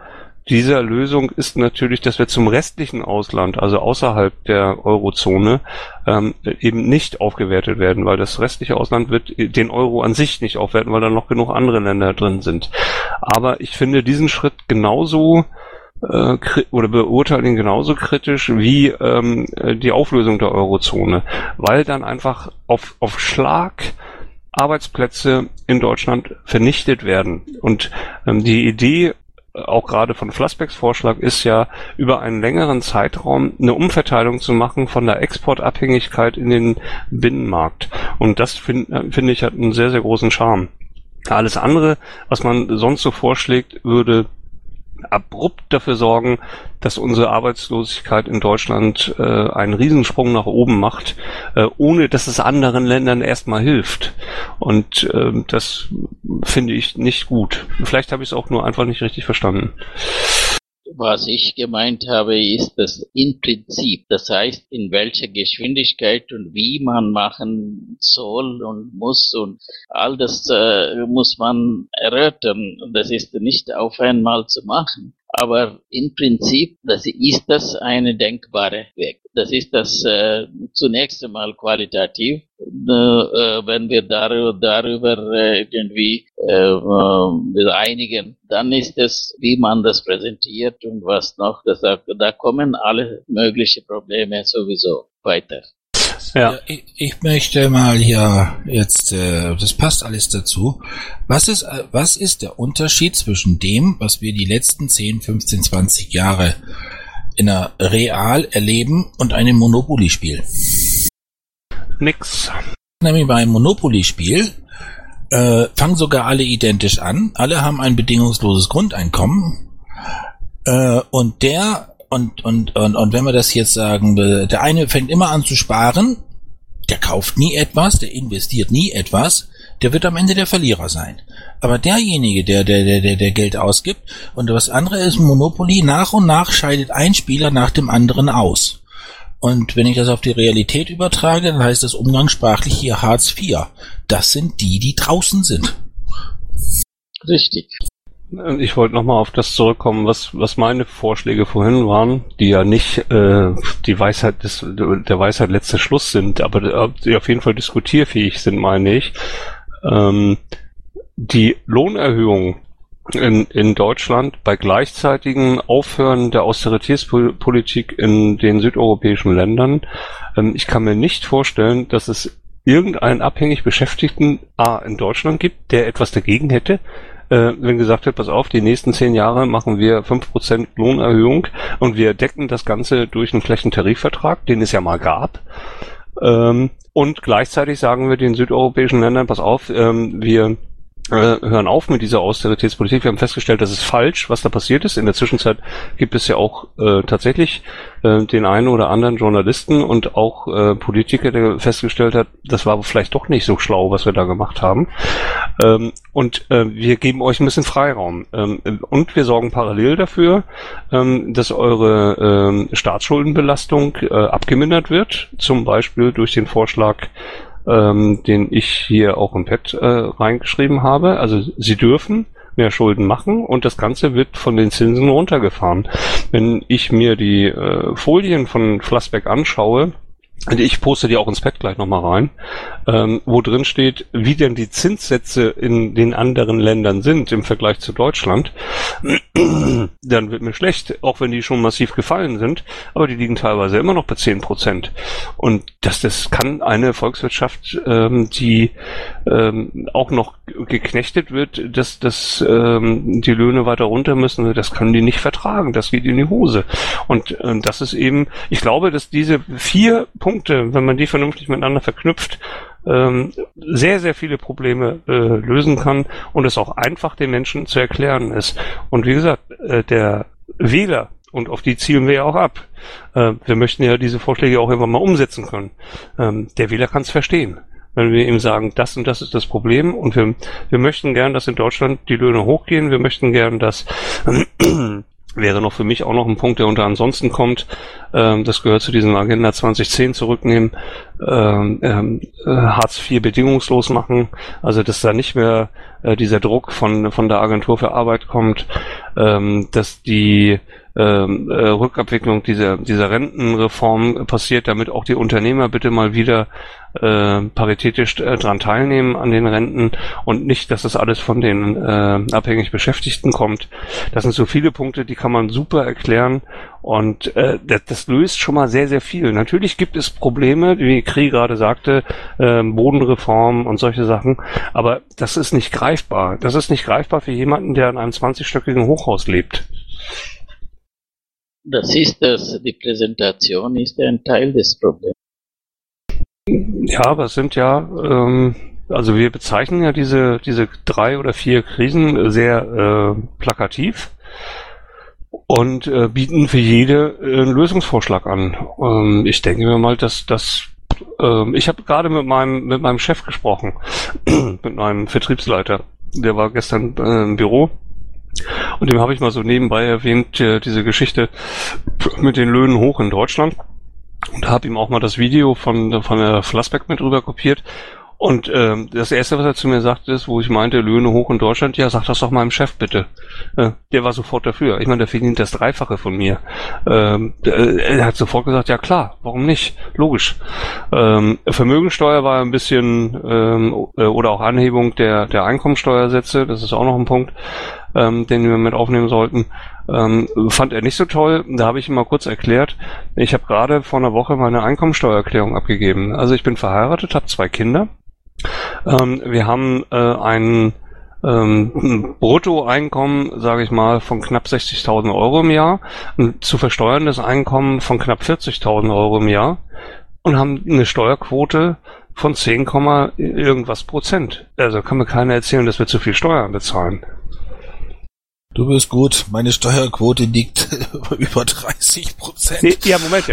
dieser Lösung ist natürlich, dass wir zum restlichen Ausland, also außerhalb der Eurozone, eben nicht aufgewertet werden, weil das restliche Ausland wird den Euro an sich nicht aufwerten, weil da noch genug andere Länder drin sind. Aber ich finde diesen Schritt genauso oder beurteilen ihn genauso kritisch wie die Auflösung der Eurozone, weil dann einfach auf Schlag Arbeitsplätze in Deutschland vernichtet werden. Und die Idee, auch gerade von Flassbecks Vorschlag, ist ja, über einen längeren Zeitraum eine Umverteilung zu machen von der Exportabhängigkeit in den Binnenmarkt. Und das finde ich hat einen sehr, sehr großen Charme. Alles andere, was man sonst so vorschlägt, würde abrupt dafür sorgen, dass unsere Arbeitslosigkeit in Deutschland einen Riesensprung nach oben macht, ohne dass es anderen Ländern erstmal hilft. Und das finde ich nicht gut. Vielleicht habe ich es auch nur einfach nicht richtig verstanden. Was ich gemeint habe, ist das im Prinzip. Das heißt, in welcher Geschwindigkeit und wie man machen soll und muss und all das muss man erörtern. Das ist nicht auf einmal zu machen. Aber im Prinzip, das ist eine denkbare Weg. Das ist das zunächst einmal qualitativ, wenn wir darüber irgendwie einigen, dann ist es, wie man das präsentiert und was noch. Da kommen alle möglichen Probleme sowieso weiter. Ja. Ich möchte mal hier jetzt, das passt alles dazu. Was ist der Unterschied zwischen dem, was wir die letzten 10, 15, 20 Jahre in einer Real erleben und einem Monopoly-Spiel? Nix. Nämlich bei einem Monopoly-Spiel fangen sogar alle identisch an. Alle haben ein bedingungsloses Grundeinkommen. Und wenn wir das jetzt sagen, der eine fängt immer an zu sparen, der kauft nie etwas, der investiert nie etwas, der wird am Ende der Verlierer sein. Aber derjenige, der Geld ausgibt, und das andere ist Monopoly, nach und nach scheidet ein Spieler nach dem anderen aus. Und wenn ich das auf die Realität übertrage, dann heißt das umgangssprachlich hier Hartz IV. Das sind die draußen sind. Richtig. Ich wollte nochmal auf das zurückkommen, was meine Vorschläge vorhin waren, die ja nicht die Weisheit der Weisheit letzter Schluss sind, aber die auf jeden Fall diskutierfähig sind, meine ich. Die Lohnerhöhung in Deutschland bei gleichzeitigem Aufhören der Austeritätspolitik in den südeuropäischen Ländern. Ich kann mir nicht vorstellen, dass es irgendeinen abhängig Beschäftigten in Deutschland gibt, der etwas dagegen hätte, wenn gesagt wird, pass auf, die nächsten 10 Jahre machen wir 5% Lohnerhöhung und wir decken das Ganze durch einen Flächentarifvertrag, den es ja mal gab. Und gleichzeitig sagen wir den südeuropäischen Ländern, pass auf, wir hören auf mit dieser Austeritätspolitik. Wir haben festgestellt, das ist falsch, was da passiert ist. In der Zwischenzeit gibt es ja auch tatsächlich den einen oder anderen Journalisten und auch Politiker, der festgestellt hat, das war vielleicht doch nicht so schlau, was wir da gemacht haben. Und wir geben euch ein bisschen Freiraum. Und wir sorgen parallel dafür, dass eure Staatsschuldenbelastung abgemindert wird, zum Beispiel durch den Vorschlag, den ich hier auch im Pad reingeschrieben habe. Also sie dürfen mehr Schulden machen und das Ganze wird von den Zinsen runtergefahren. Wenn ich mir die Folien von Flassbeck anschaue, und ich poste die auch ins Pad gleich nochmal rein, wo drin steht, wie denn die Zinssätze in den anderen Ländern sind im Vergleich zu Deutschland, dann wird mir schlecht, auch wenn die schon massiv gefallen sind, aber die liegen teilweise immer noch bei 10%. Und das kann eine Volkswirtschaft, die auch noch geknechtet wird, dass die Löhne weiter runter müssen, das können die nicht vertragen, das geht in die Hose. Und das ist eben, ich glaube, dass diese 4 Punkte, wenn man die vernünftig miteinander verknüpft, sehr, sehr viele Probleme lösen kann und es auch einfach den Menschen zu erklären ist. Und wie gesagt, der Wähler, und auf die zielen wir ja auch ab, wir möchten ja diese Vorschläge auch irgendwann mal umsetzen können. Der Wähler kann es verstehen. Wenn wir ihm sagen, das und das ist das Problem und wir möchten gern, dass in Deutschland die Löhne hochgehen, wir möchten gern, dass wäre noch für mich auch noch ein Punkt, der unter ansonsten kommt. Das gehört zu diesem Agenda 2010 zurücknehmen, Hartz IV bedingungslos machen, also dass da nicht mehr dieser Druck von der Agentur für Arbeit kommt, dass die Rückabwicklung dieser Rentenreform passiert, damit auch die Unternehmer bitte mal wieder paritätisch dran teilnehmen an den Renten und nicht, dass das alles von den abhängig Beschäftigten kommt. Das sind so viele Punkte, die kann man super erklären und das löst schon mal sehr, sehr viel. Natürlich gibt es Probleme, wie Kri gerade sagte, Bodenreform und solche Sachen, aber das ist nicht greifbar. Das ist nicht greifbar für jemanden, der in einem 20-stöckigen Hochhaus lebt. Die Präsentation ist ein Teil des Problems. Ja, aber es sind ja, also wir bezeichnen ja diese 3 oder 4 Krisen sehr plakativ und bieten für jede einen Lösungsvorschlag an. Ich denke mir mal, dass ich habe gerade mit meinem Chef gesprochen, mit meinem Vertriebsleiter, der war gestern im Büro. Und dem habe ich mal so nebenbei erwähnt, diese Geschichte mit den Löhnen hoch in Deutschland. Und habe ihm auch mal das Video von der Flassbeck mit rüber kopiert. Und das Erste, was er zu mir sagte, ist, wo ich meinte, Löhne hoch in Deutschland, ja, sag das doch meinem Chef bitte. Der war sofort dafür. Ich meine, der verdient das Dreifache von mir. Er hat sofort gesagt, ja klar, warum nicht? Logisch. Vermögensteuer war ein bisschen, oder auch Anhebung der Einkommensteuersätze, das ist auch noch ein Punkt, den wir mit aufnehmen sollten. Fand er nicht so toll. Da habe ich ihm mal kurz erklärt, ich habe gerade vor einer Woche meine Einkommensteuererklärung abgegeben. Also ich bin verheiratet, habe 2 Kinder. Wir haben ein Bruttoeinkommen, sage ich mal, von knapp 60.000 Euro im Jahr, ein zu versteuerndes Einkommen von knapp 40.000 Euro im Jahr und haben eine Steuerquote von 10, irgendwas Prozent. Also kann mir keiner erzählen, dass wir zu viel Steuern bezahlen. Du bist gut, meine Steuerquote liegt über 30%. Nee, ja, Moment, der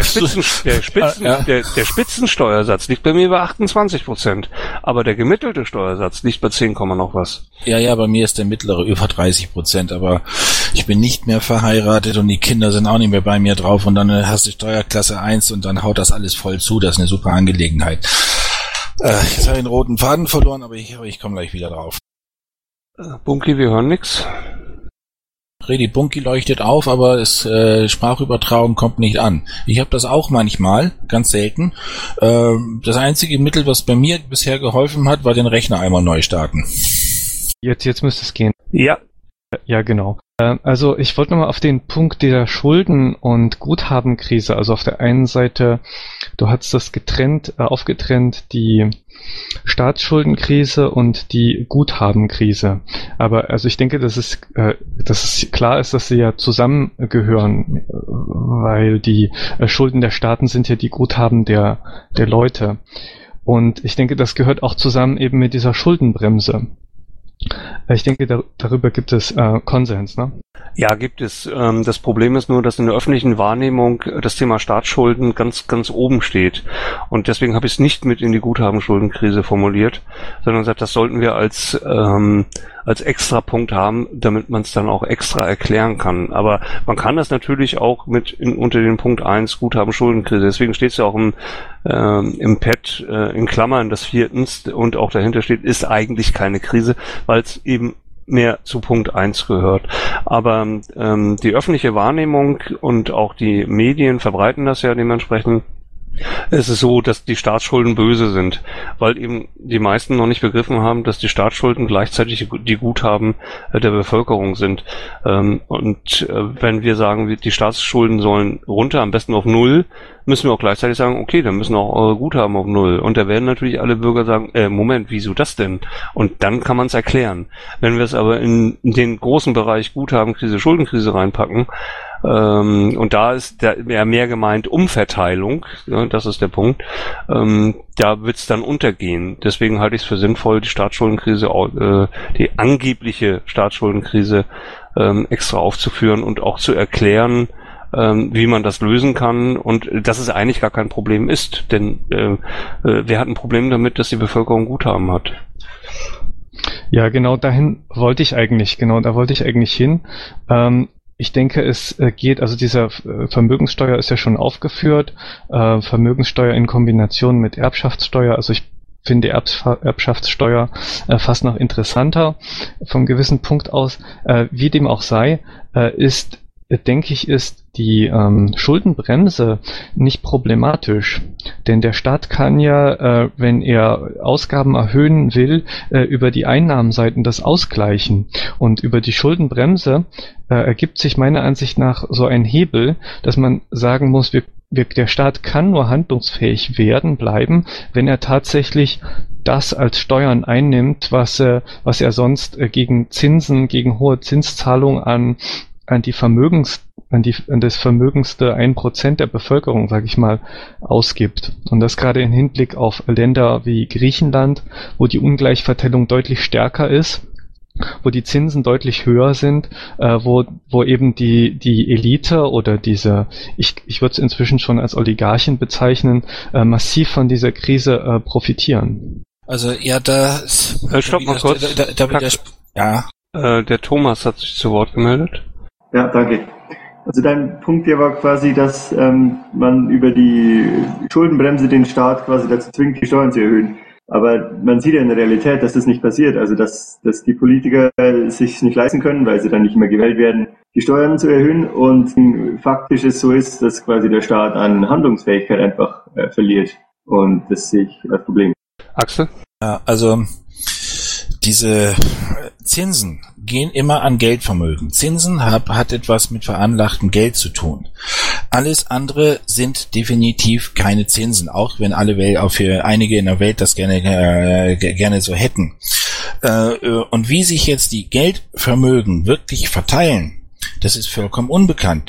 Spitzensteuersatz liegt bei mir bei 28%. Aber der gemittelte Steuersatz liegt bei 10, noch was. Ja, bei mir ist der mittlere über 30%, aber ich bin nicht mehr verheiratet und die Kinder sind auch nicht mehr bei mir drauf und dann hast du Steuerklasse 1 und dann haut das alles voll zu, das ist eine super Angelegenheit. Jetzt habe ich den roten Faden verloren, aber ich komme gleich wieder drauf. Bunky, wir hören nix. Redi Bunky leuchtet auf, aber Sprachübertragung kommt nicht an. Ich habe das auch manchmal, ganz selten. Das einzige Mittel, was bei mir bisher geholfen hat, war den Rechner einmal neu starten. Jetzt müsste es gehen. Ja. Ja, genau. Also ich wollte nochmal auf den Punkt der Schulden- und Guthabenkrise, also auf der einen Seite, du hast das aufgetrennt, die Staatsschuldenkrise und die Guthabenkrise. Aber also ich denke, dass es klar ist, dass sie ja zusammengehören, weil die Schulden der Staaten sind ja die Guthaben der Leute. Und ich denke, das gehört auch zusammen eben mit dieser Schuldenbremse. Ich denke, darüber gibt es Konsens, ne? Ja, gibt es. Das Problem ist nur, dass in der öffentlichen Wahrnehmung das Thema Staatsschulden ganz, ganz oben steht. Und deswegen habe ich es nicht mit in die Guthabenschuldenkrise formuliert, sondern gesagt, das sollten wir als Extrapunkt haben, damit man es dann auch extra erklären kann. Aber man kann das natürlich auch unter den Punkt 1 Guthabenschuldenkrise. Deswegen steht es ja auch im Pad in Klammern des 4. und auch dahinter steht, ist eigentlich keine Krise, weil es eben mehr zu Punkt 1 gehört. Aber die öffentliche Wahrnehmung und auch die Medien verbreiten das ja dementsprechend. Es ist so, dass die Staatsschulden böse sind, weil eben die meisten noch nicht begriffen haben, dass die Staatsschulden gleichzeitig die Guthaben der Bevölkerung sind. Und wenn wir sagen, die Staatsschulden sollen runter, am besten auf 0, müssen wir auch gleichzeitig sagen, okay, dann müssen auch eure Guthaben auf 0. Und da werden natürlich alle Bürger sagen, Moment, wieso das denn? Und dann kann man es erklären. Wenn wir es aber in den großen Bereich Guthabenkrise, Schuldenkrise reinpacken, und da ist mehr gemeint Umverteilung, ja, das ist der Punkt, da wird es dann untergehen. Deswegen halte ich es für sinnvoll, die Staatsschuldenkrise, die angebliche Staatsschuldenkrise extra aufzuführen und auch zu erklären, wie man das lösen kann und dass es eigentlich gar kein Problem ist. Denn wer hat ein Problem damit, dass die Bevölkerung Guthaben hat? Da wollte ich eigentlich hin. ich denke, es geht, also dieser Vermögenssteuer ist ja schon aufgeführt, Vermögenssteuer in Kombination mit Erbschaftssteuer, also ich finde Erbschaftssteuer fast noch interessanter vom gewissen Punkt aus. Wie dem auch sei, denke ich, ist die Schuldenbremse nicht problematisch. Denn der Staat kann ja, wenn er Ausgaben erhöhen will, über die Einnahmenseiten das ausgleichen. Und über die Schuldenbremse ergibt sich meiner Ansicht nach so ein Hebel, dass man sagen muss, der Staat kann nur handlungsfähig bleiben, wenn er tatsächlich das als Steuern einnimmt, was er sonst gegen Zinsen, gegen hohe Zinszahlungen an das vermögendste 1% der Bevölkerung, sage ich mal, ausgibt. Und das gerade im Hinblick auf Länder wie Griechenland, wo die Ungleichverteilung deutlich stärker ist, wo die Zinsen deutlich höher sind, wo eben die Elite oder diese, ich würde es inzwischen schon als Oligarchen bezeichnen, massiv von dieser Krise profitieren. Also ja, stopp mal kurz. Der Thomas hat sich zu Wort gemeldet. Ja, danke. Also dein Punkt hier war quasi, dass man über die Schuldenbremse den Staat quasi dazu zwingt, die Steuern zu erhöhen. Aber man sieht ja in der Realität, dass das nicht passiert. Also dass die Politiker sich nicht leisten können, weil sie dann nicht mehr gewählt werden, die Steuern zu erhöhen. Und faktisch es so ist, dass quasi der Staat an Handlungsfähigkeit einfach verliert. Und das sehe ich als Problem. Axel? Ja, also diese Zinsen gehen immer an Geldvermögen. Zinsen hat etwas mit veranlagtem Geld zu tun. Alles andere sind definitiv keine Zinsen, auch wenn für einige in der Welt das gerne so hätten. Und wie sich jetzt die Geldvermögen wirklich verteilen, das ist vollkommen unbekannt.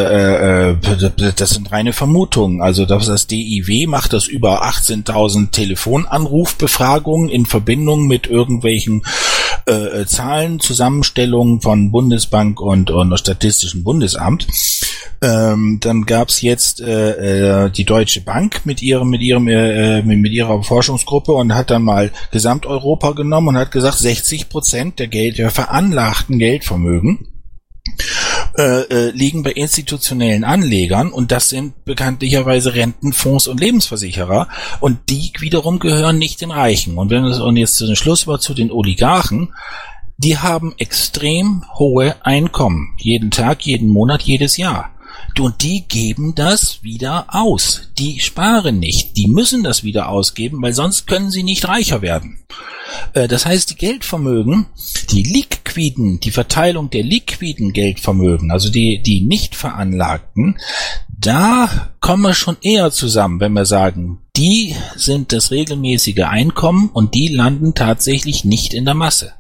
Das sind reine Vermutungen. Also das DIW macht das über 18.000 Telefonanrufbefragungen in Verbindung mit irgendwelchen Zahlen, Zusammenstellungen von Bundesbank und Statistischem Bundesamt. Dann gab's jetzt die Deutsche Bank mit ihrer Forschungsgruppe und hat dann mal Gesamteuropa genommen und hat gesagt, 60% der veranlagten Geldvermögen liegen bei institutionellen Anlegern, und das sind bekanntlicherweise Rentenfonds und Lebensversicherer, und die wiederum gehören nicht den Reichen. Und jetzt zu dem Schlusswort zu den Oligarchen, die haben extrem hohe Einkommen, jeden Tag, jeden Monat, jedes Jahr. Und die geben das wieder aus. Die sparen nicht. Die müssen das wieder ausgeben, weil sonst können sie nicht reicher werden. Das heißt, die Geldvermögen, die Verteilung der liquiden Geldvermögen, also die nicht veranlagten, da kommen wir schon eher zusammen, wenn wir sagen, die sind das regelmäßige Einkommen und die landen tatsächlich nicht in der Masse.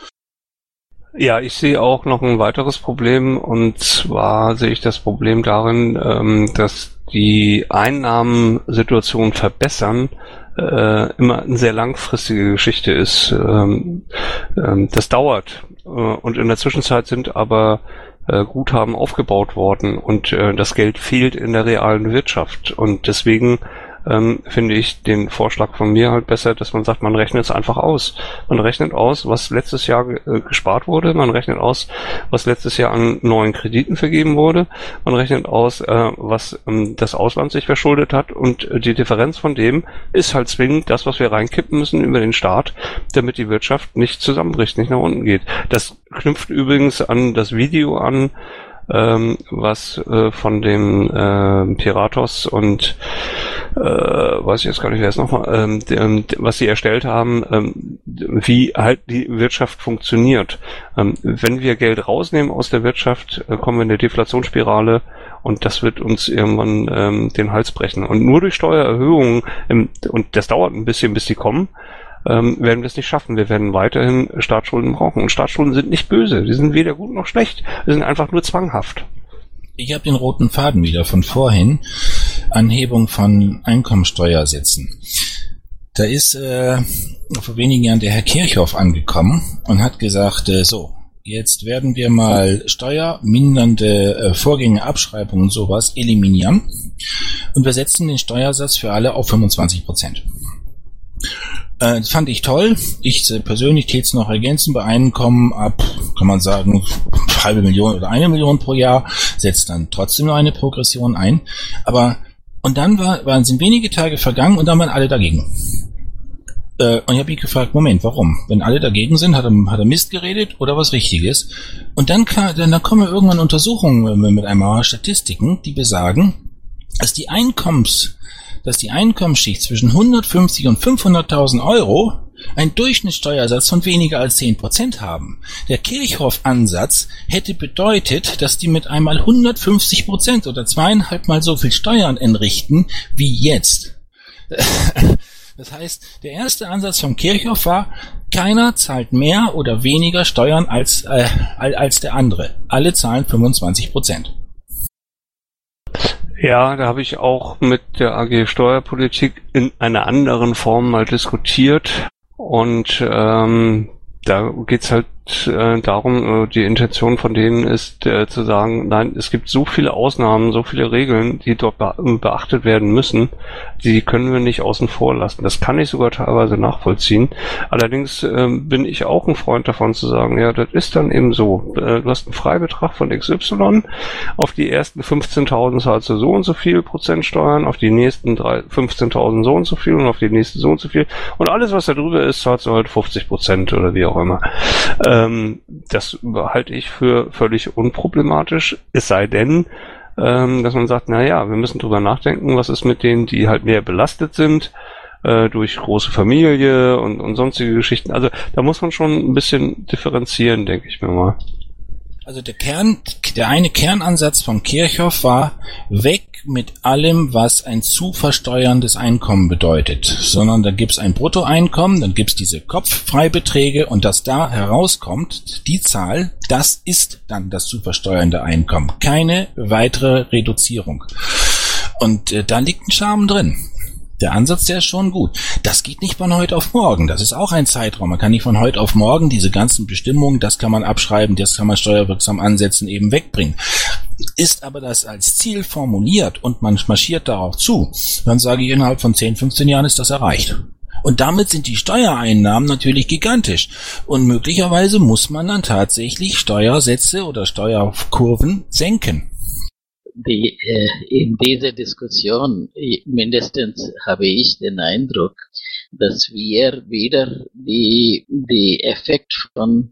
Ja, ich sehe auch noch ein weiteres Problem, und zwar sehe ich das Problem darin, dass die Einnahmensituation verbessern immer eine sehr langfristige Geschichte ist. Das dauert, und in der Zwischenzeit sind aber Guthaben aufgebaut worden, und das Geld fehlt in der realen Wirtschaft, und deswegen finde ich den Vorschlag von mir halt besser, dass man sagt, man rechnet es einfach aus. Man rechnet aus, was letztes Jahr gespart wurde, man rechnet aus, was letztes Jahr an neuen Krediten vergeben wurde, man rechnet aus, was das Ausland sich verschuldet hat, und die Differenz von dem ist halt zwingend das, was wir reinkippen müssen über den Staat, damit die Wirtschaft nicht zusammenbricht, nicht nach unten geht. Das knüpft übrigens an das Video an, was von dem Piratos und weiß ich jetzt gar nicht, wer es nochmal, was sie erstellt haben, wie halt die Wirtschaft funktioniert. Wenn wir Geld rausnehmen aus der Wirtschaft, kommen wir in eine Deflationsspirale, und das wird uns irgendwann den Hals brechen. Und nur durch Steuererhöhungen, und das dauert ein bisschen, bis die kommen, werden wir es nicht schaffen. Wir werden weiterhin Staatsschulden brauchen. Und Staatsschulden sind nicht böse. Die sind weder gut noch schlecht. Die sind einfach nur zwanghaft. Ich habe den roten Faden wieder von vorhin. Anhebung von Einkommensteuersätzen. Da ist vor wenigen Jahren der Herr Kirchhoff angekommen und hat gesagt, jetzt werden wir mal steuermindernde Vorgänge, Abschreibungen und sowas eliminieren, und wir setzen den Steuersatz für alle auf 25%. Fand ich toll. Ich persönlich täte es noch ergänzen, bei Einkommen ab, kann man sagen, 500.000 oder 1 Million pro Jahr, setzt dann trotzdem noch eine Progression ein. Und dann sind wenige Tage vergangen und dann waren alle dagegen. Und ich habe mich gefragt, Moment, warum? Wenn alle dagegen sind, hat er Mist geredet oder was Richtiges? Und dann kommen irgendwann Untersuchungen mit einmal Statistiken, die besagen, dass die Einkommensschicht zwischen 150 und 500.000 Euro einen Durchschnittssteuersatz von weniger als 10% haben. Der Kirchhoff-Ansatz hätte bedeutet, dass die mit einmal 150% oder 2,5 Mal so viel Steuern entrichten wie jetzt. Das heißt, der erste Ansatz vom Kirchhoff war, keiner zahlt mehr oder weniger Steuern als der andere. Alle zahlen 25%. Ja, da habe ich auch mit der AG Steuerpolitik in einer anderen Form mal diskutiert und da geht's halt darum, die Intention von denen ist zu sagen, nein, es gibt so viele Ausnahmen, so viele Regeln, die dort beachtet werden müssen, die können wir nicht außen vor lassen. Das kann ich sogar teilweise nachvollziehen. Allerdings bin ich auch ein Freund davon zu sagen, ja, das ist dann eben so. Du hast einen Freibetrag von XY, auf die ersten 15.000 zahlst du so und so viel Prozent Steuern, auf die nächsten 15.000 so und so viel und auf die nächsten so und so viel. Und alles, was da drüber ist, zahlst du halt 50% oder wie auch immer. Das halte ich für völlig unproblematisch, es sei denn, dass man sagt, naja, wir müssen drüber nachdenken, was ist mit denen, die halt mehr belastet sind, durch große Familie und sonstige Geschichten. Also da muss man schon ein bisschen differenzieren, denke ich mir mal. Also der eine Kernansatz von Kirchhoff war, weg mit allem, was ein zu versteuerndes Einkommen bedeutet, sondern da gibt's ein Bruttoeinkommen, dann gibt's diese Kopffreibeträge und das da herauskommt, die Zahl, das ist dann das zu versteuernde Einkommen. Keine weitere Reduzierung. Und da liegt ein Charme drin. Der Ansatz, der ist schon gut. Das geht nicht von heute auf morgen. Das ist auch ein Zeitraum. Man kann nicht von heute auf morgen diese ganzen Bestimmungen, das kann man abschreiben, das kann man steuerwirksam ansetzen, eben wegbringen. Ist aber das als Ziel formuliert und man marschiert darauf zu, dann sage ich, innerhalb von 10, 15 Jahren ist das erreicht. Und damit sind die Steuereinnahmen natürlich gigantisch. Und möglicherweise muss man dann tatsächlich Steuersätze oder Steuerkurven senken. In dieser Diskussion, mindestens habe ich den Eindruck, dass wir wieder die Effekt von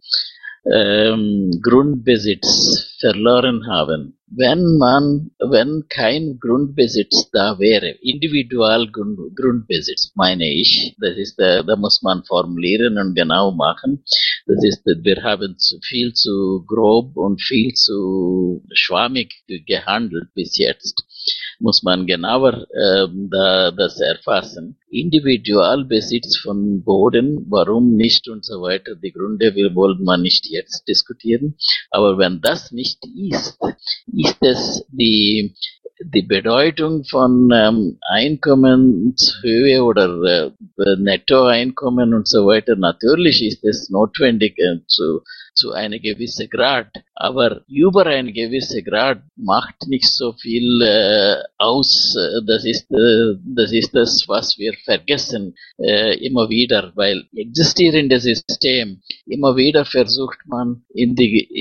Grundbesitz verloren haben. Wenn kein Grundbesitz da wäre, Individualgrundbesitz, meine ich, das ist, da muss man formulieren und genau machen. Das ist, wir haben viel zu grob und viel zu schwammig gehandelt bis jetzt. Muss man genauer das erfassen. Individualbesitz von Boden, warum nicht und so weiter. Die Gründe wollen man nicht jetzt diskutieren. Aber wenn das nicht ist es die Bedeutung von Einkommenshöhe oder Nettoeinkommen und so weiter. Natürlich ist es notwendig zu einer gewissen Grad, aber über einen gewissen Grad macht nicht so viel aus. Das ist das, was wir vergessen immer wieder, weil existierendes System immer wieder versucht man in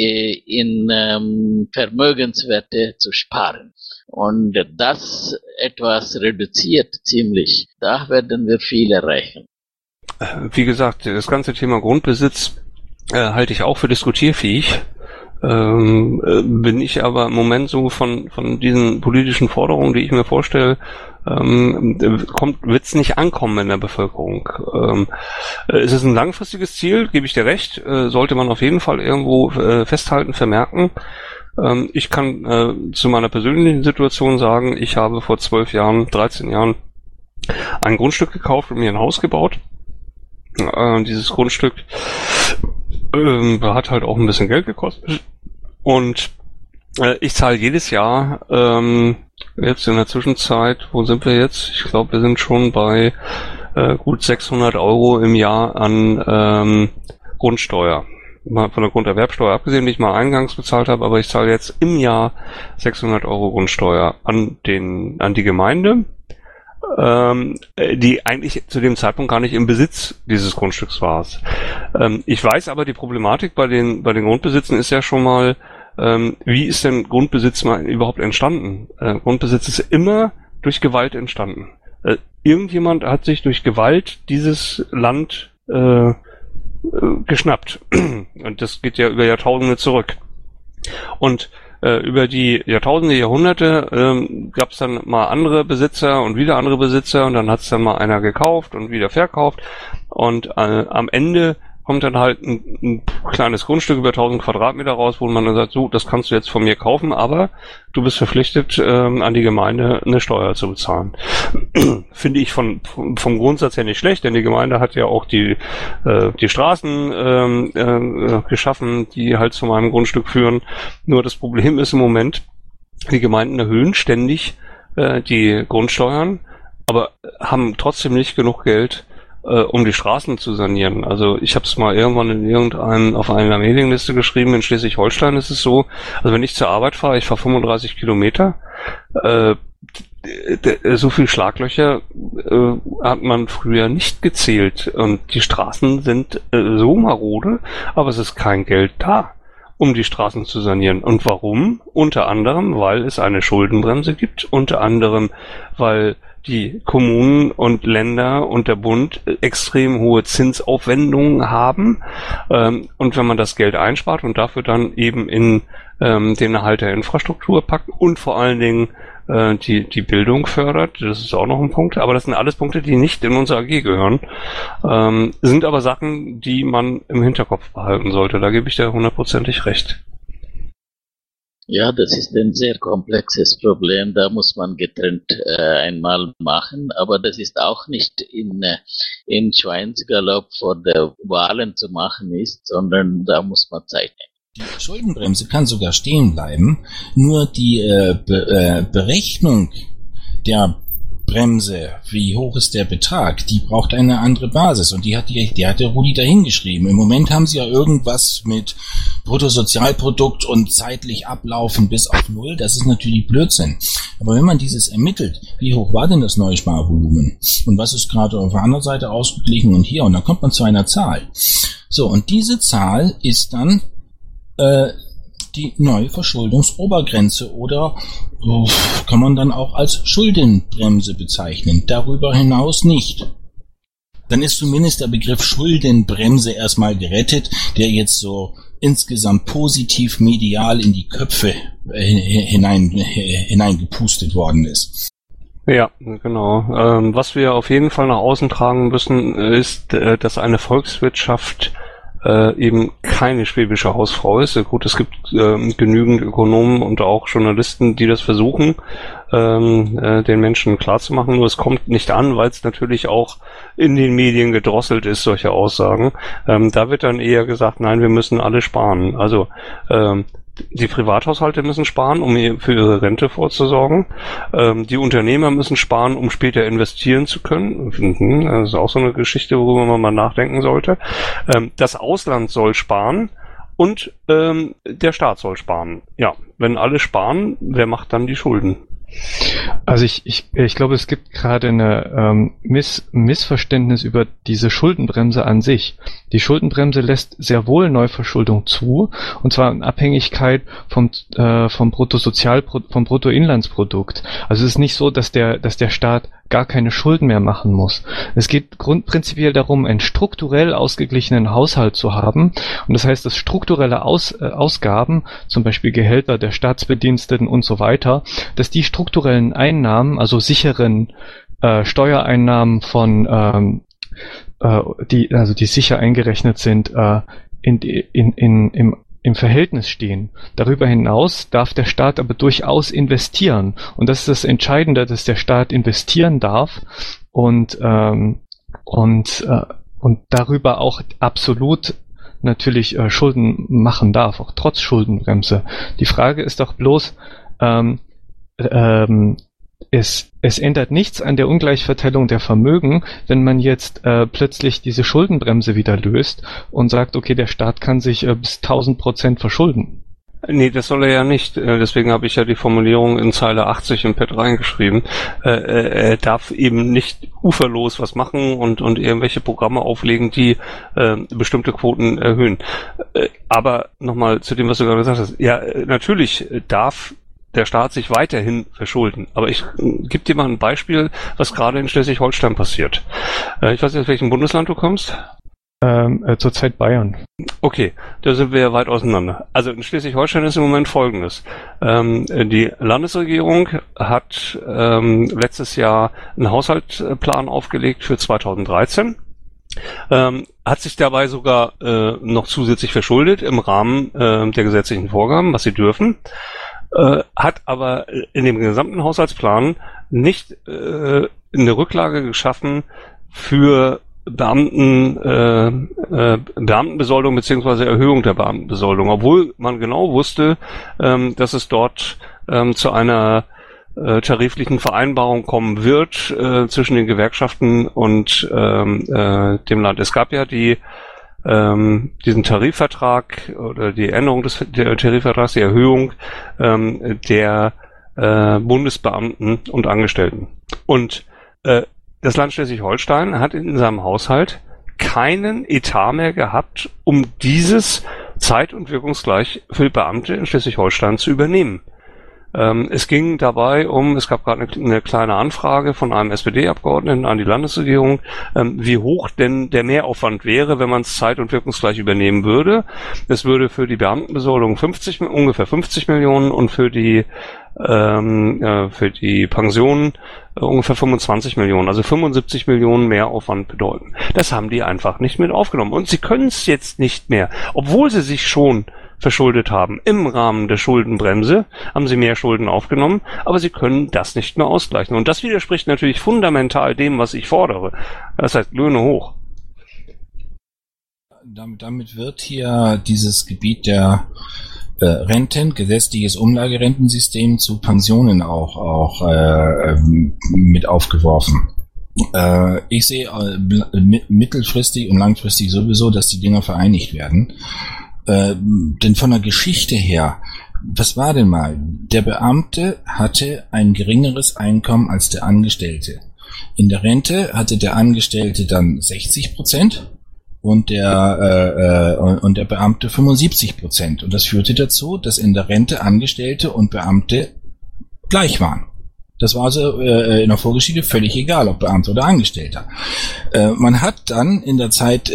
Vermögenswerte zu sparen. Und das etwas reduziert ziemlich. Da werden wir viel erreichen. Wie gesagt, das ganze Thema Grundbesitz halte ich auch für diskutierfähig. Bin ich aber im Moment so von diesen politischen Forderungen, die ich mir vorstelle, wird's nicht ankommen in der Bevölkerung. Es ist ein langfristiges Ziel, gebe ich dir recht, sollte man auf jeden Fall irgendwo festhalten, vermerken. Ich kann zu meiner persönlichen Situation sagen, ich habe vor 13 Jahren ein Grundstück gekauft und mir ein Haus gebaut. Dieses Grundstück hat halt auch ein bisschen Geld gekostet und ich zahle jedes Jahr jetzt in der Zwischenzeit, wo sind wir jetzt? Ich glaube, wir sind schon bei gut 600 Euro im Jahr an Grundsteuer. Mal von der Grunderwerbsteuer abgesehen, die ich mal eingangs bezahlt habe, aber ich zahle jetzt im Jahr 600 Euro Grundsteuer an die Gemeinde. die eigentlich zu dem Zeitpunkt gar nicht im Besitz dieses Grundstücks war. Ich weiß aber, die Problematik bei den Grundbesitzen ist ja schon mal, wie ist denn Grundbesitz mal überhaupt entstanden? Grundbesitz ist immer durch Gewalt entstanden. Irgendjemand hat sich durch Gewalt dieses Land geschnappt. Und das geht ja über Jahrtausende zurück. Und über die Jahrtausende, Jahrhunderte gab es dann mal andere Besitzer und wieder andere Besitzer und dann hat es dann mal einer gekauft und wieder verkauft und am Ende kommt dann halt ein kleines Grundstück über 1000 Quadratmeter raus, wo man dann sagt, so, das kannst du jetzt von mir kaufen, aber du bist verpflichtet, an die Gemeinde eine Steuer zu bezahlen. Finde ich vom Grundsatz her nicht schlecht, denn die Gemeinde hat ja auch die Straßen geschaffen, die halt zu meinem Grundstück führen. Nur das Problem ist im Moment, die Gemeinden erhöhen ständig die Grundsteuern, aber haben trotzdem nicht genug Geld, um die Straßen zu sanieren. Also ich habe es mal irgendwann auf einer Mailingliste geschrieben, in Schleswig-Holstein ist es so, also wenn ich zur Arbeit fahre, ich fahre 35 Kilometer, so viel Schlaglöcher hat man früher nicht gezählt und die Straßen sind so marode, aber es ist kein Geld da, um die Straßen zu sanieren. Und warum? Unter anderem, weil es eine Schuldenbremse gibt, unter anderem, weil die Kommunen und Länder und der Bund extrem hohe Zinsaufwendungen haben. Und wenn man das Geld einspart und dafür dann eben in den Erhalt der Infrastruktur packt und vor allen Dingen die Bildung fördert, das ist auch noch ein Punkt, aber das sind alles Punkte, die nicht in unsere AG gehören, sind aber Sachen, die man im Hinterkopf behalten sollte. Da gebe ich dir 100%ig recht. Ja, das ist ein sehr komplexes Problem. Da muss man getrennt einmal machen. Aber das ist auch nicht in Schweinsgalopp vor der Wahlen zu machen ist, sondern da muss man Zeit nehmen. Die Schuldenbremse kann sogar stehen bleiben. Nur die Berechnung der Bremse, wie hoch ist der Betrag, die braucht eine andere Basis und die hat der Rudi dahingeschrieben. Im Moment haben sie ja irgendwas mit Bruttosozialprodukt und zeitlich ablaufen bis auf 0, das ist natürlich Blödsinn. Aber wenn man dieses ermittelt, wie hoch war denn das neue Sparvolumen und was ist gerade auf der anderen Seite ausgeglichen und hier, und dann kommt man zu einer Zahl. So, und diese Zahl ist dann die neue Verschuldungsobergrenze oder kann man dann auch als Schuldenbremse bezeichnen. Darüber hinaus nicht. Dann ist zumindest der Begriff Schuldenbremse erstmal gerettet, der jetzt so insgesamt positiv medial in die Köpfe hineingepustet worden ist. Ja, genau. Was wir auf jeden Fall nach außen tragen müssen, ist, dass eine Volkswirtschaft eben keine schwäbische Hausfrau ist. Gut, es gibt genügend Ökonomen und auch Journalisten, die das versuchen, den Menschen klarzumachen. Nur es kommt nicht an, weil es natürlich auch in den Medien gedrosselt ist, solche Aussagen. Da wird dann eher gesagt, nein, wir müssen alle sparen. Also die Privathaushalte müssen sparen, um für ihre Rente vorzusorgen. Die Unternehmer müssen sparen, um später investieren zu können. Das ist auch so eine Geschichte, worüber man mal nachdenken sollte. Das Ausland soll sparen und der Staat soll sparen. Ja, wenn alle sparen, wer macht dann die Schulden? Also ich glaube, es gibt gerade eine Missverständnis über diese Schuldenbremse an sich. Die Schuldenbremse lässt sehr wohl Neuverschuldung zu, und zwar in Abhängigkeit vom Bruttoinlandsprodukt. Also es ist nicht so, dass der Staat gar keine Schulden mehr machen muss. Es geht prinzipiell darum, einen strukturell ausgeglichenen Haushalt zu haben. Und das heißt, dass strukturelle Ausgaben, zum Beispiel Gehälter der Staatsbediensteten und so weiter, dass die strukturellen Einnahmen, also sicheren Steuereinnahmen von die sicher eingerechnet sind, im Verhältnis stehen. Darüber hinaus darf der Staat aber durchaus investieren. Und das ist das Entscheidende, dass der Staat investieren darf und darüber auch absolut natürlich Schulden machen darf, auch trotz Schuldenbremse. Die Frage ist doch bloß, es ändert nichts an der Ungleichverteilung der Vermögen, wenn man jetzt plötzlich diese Schuldenbremse wieder löst und sagt, okay, der Staat kann sich bis 1000% verschulden. Nee, das soll er ja nicht. Deswegen habe ich ja die Formulierung in Zeile 80 im Pad reingeschrieben. Er darf eben nicht uferlos was machen und irgendwelche Programme auflegen, die bestimmte Quoten erhöhen. Aber nochmal zu dem, was du gerade gesagt hast. Ja, natürlich darf der Staat sich weiterhin verschulden. Aber ich gebe dir mal ein Beispiel, was gerade in Schleswig-Holstein passiert. Ich weiß nicht, aus welchem Bundesland du kommst. Zurzeit Bayern. Okay, da sind wir ja weit auseinander. Also in Schleswig-Holstein ist im Moment Folgendes. Die Landesregierung hat letztes Jahr einen Haushaltsplan aufgelegt für 2013. Hat sich dabei sogar noch zusätzlich verschuldet im Rahmen der gesetzlichen Vorgaben, was sie dürfen. Hat aber in dem gesamten Haushaltsplan nicht eine Rücklage geschaffen für Beamtenbesoldung bzw. Erhöhung der Beamtenbesoldung, obwohl man genau wusste, dass es dort zu einer tariflichen Vereinbarung kommen wird zwischen den Gewerkschaften und dem Land. Es gab ja diesen Tarifvertrag oder die Änderung des Tarifvertrags, die Erhöhung der Bundesbeamten und Angestellten. Und das Land Schleswig-Holstein hat in seinem Haushalt keinen Etat mehr gehabt, um dieses zeit- und wirkungsgleich für Beamte in Schleswig-Holstein zu übernehmen. Es ging dabei es gab gerade eine kleine Anfrage von einem SPD-Abgeordneten an die Landesregierung, wie hoch denn der Mehraufwand wäre, wenn man es zeit- und wirkungsgleich übernehmen würde. Es würde für die Beamtenbesoldung ungefähr 50 Millionen und für die Pensionen ungefähr 25 Millionen, also 75 Millionen Mehraufwand bedeuten. Das haben die einfach nicht mit aufgenommen. Und sie können es jetzt nicht mehr, obwohl sie sich schon verschuldet haben. Im Rahmen der Schuldenbremse haben sie mehr Schulden aufgenommen, aber sie können das nicht mehr ausgleichen. Und das widerspricht natürlich fundamental dem, was ich fordere. Das heißt, Löhne hoch. Damit wird hier dieses Gebiet der Renten, gesetzliches Umlagerentensystem zu Pensionen auch mit aufgeworfen. Ich sehe mittelfristig und langfristig sowieso, dass die Dinger vereinigt werden. Denn von der Geschichte her, was war denn mal? Der Beamte hatte ein geringeres Einkommen als der Angestellte. In der Rente hatte der Angestellte dann 60% und der Beamte 75%. Und das führte dazu, dass in der Rente Angestellte und Beamte gleich waren. Das war also in der Vorgeschichte völlig egal, ob Beamter oder Angestellter. Man hat dann in der Zeit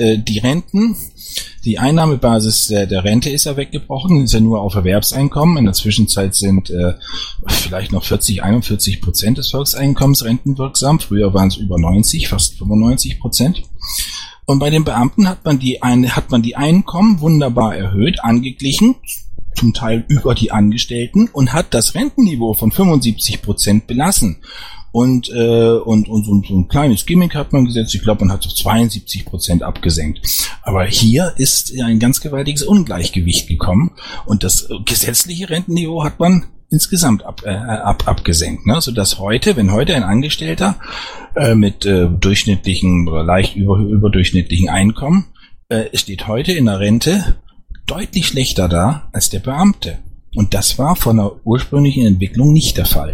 die Einnahmebasis der Rente ist ja weggebrochen, ist ja nur auf Erwerbseinkommen. In der Zwischenzeit sind vielleicht noch 41% des Volkseinkommens rentenwirksam. Früher waren es über 90, fast 95%. Und bei den Beamten hat man die Einkommen wunderbar erhöht, angeglichen, zum Teil über die Angestellten, und hat das Rentenniveau von 75% belassen. Und so ein kleines Gimmick hat man gesetzt. Ich glaube, man hat auf 72% abgesenkt. Aber hier ist ein ganz gewaltiges Ungleichgewicht gekommen. Und das gesetzliche Rentenniveau hat man insgesamt abgesenkt. Ne? Sodass wenn heute ein Angestellter mit durchschnittlichen oder leicht überdurchschnittlichen Einkommen steht heute in der Rente deutlich schlechter da als der Beamte. Und das war von der ursprünglichen Entwicklung nicht der Fall.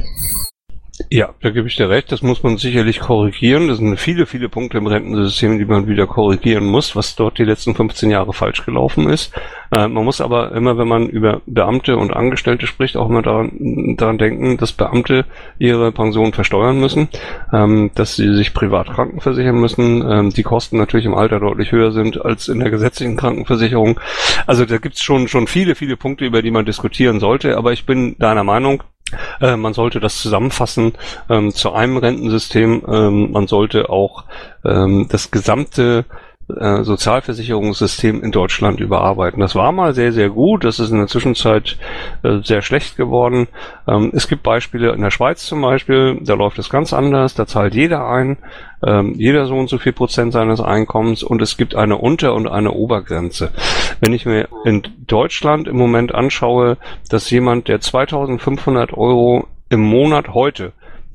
Ja, da gebe ich dir recht, das muss man sicherlich korrigieren. Das sind viele, viele Punkte im Rentensystem, die man wieder korrigieren muss, was dort die letzten 15 Jahre falsch gelaufen ist. Man muss aber immer, wenn man über Beamte und Angestellte spricht, auch immer daran denken, dass Beamte ihre Pension versteuern müssen, dass sie sich privat krankenversichern müssen, die Kosten natürlich im Alter deutlich höher sind als in der gesetzlichen Krankenversicherung. Also da gibt's schon viele, viele Punkte, über die man diskutieren sollte, aber ich bin deiner Meinung, man sollte das zusammenfassen zu einem Rentensystem. Man sollte auch das gesamte Sozialversicherungssystem in Deutschland überarbeiten. Das war mal sehr, sehr gut. Das ist in der Zwischenzeit sehr schlecht geworden. Es gibt Beispiele in der Schweiz zum Beispiel, da läuft es ganz anders. Da zahlt jeder ein, jeder so und so viel Prozent seines Einkommens, und es gibt eine Unter- und eine Obergrenze. Wenn ich mir in Deutschland im Moment anschaue, dass jemand, der 2.500 Euro im Monat heute,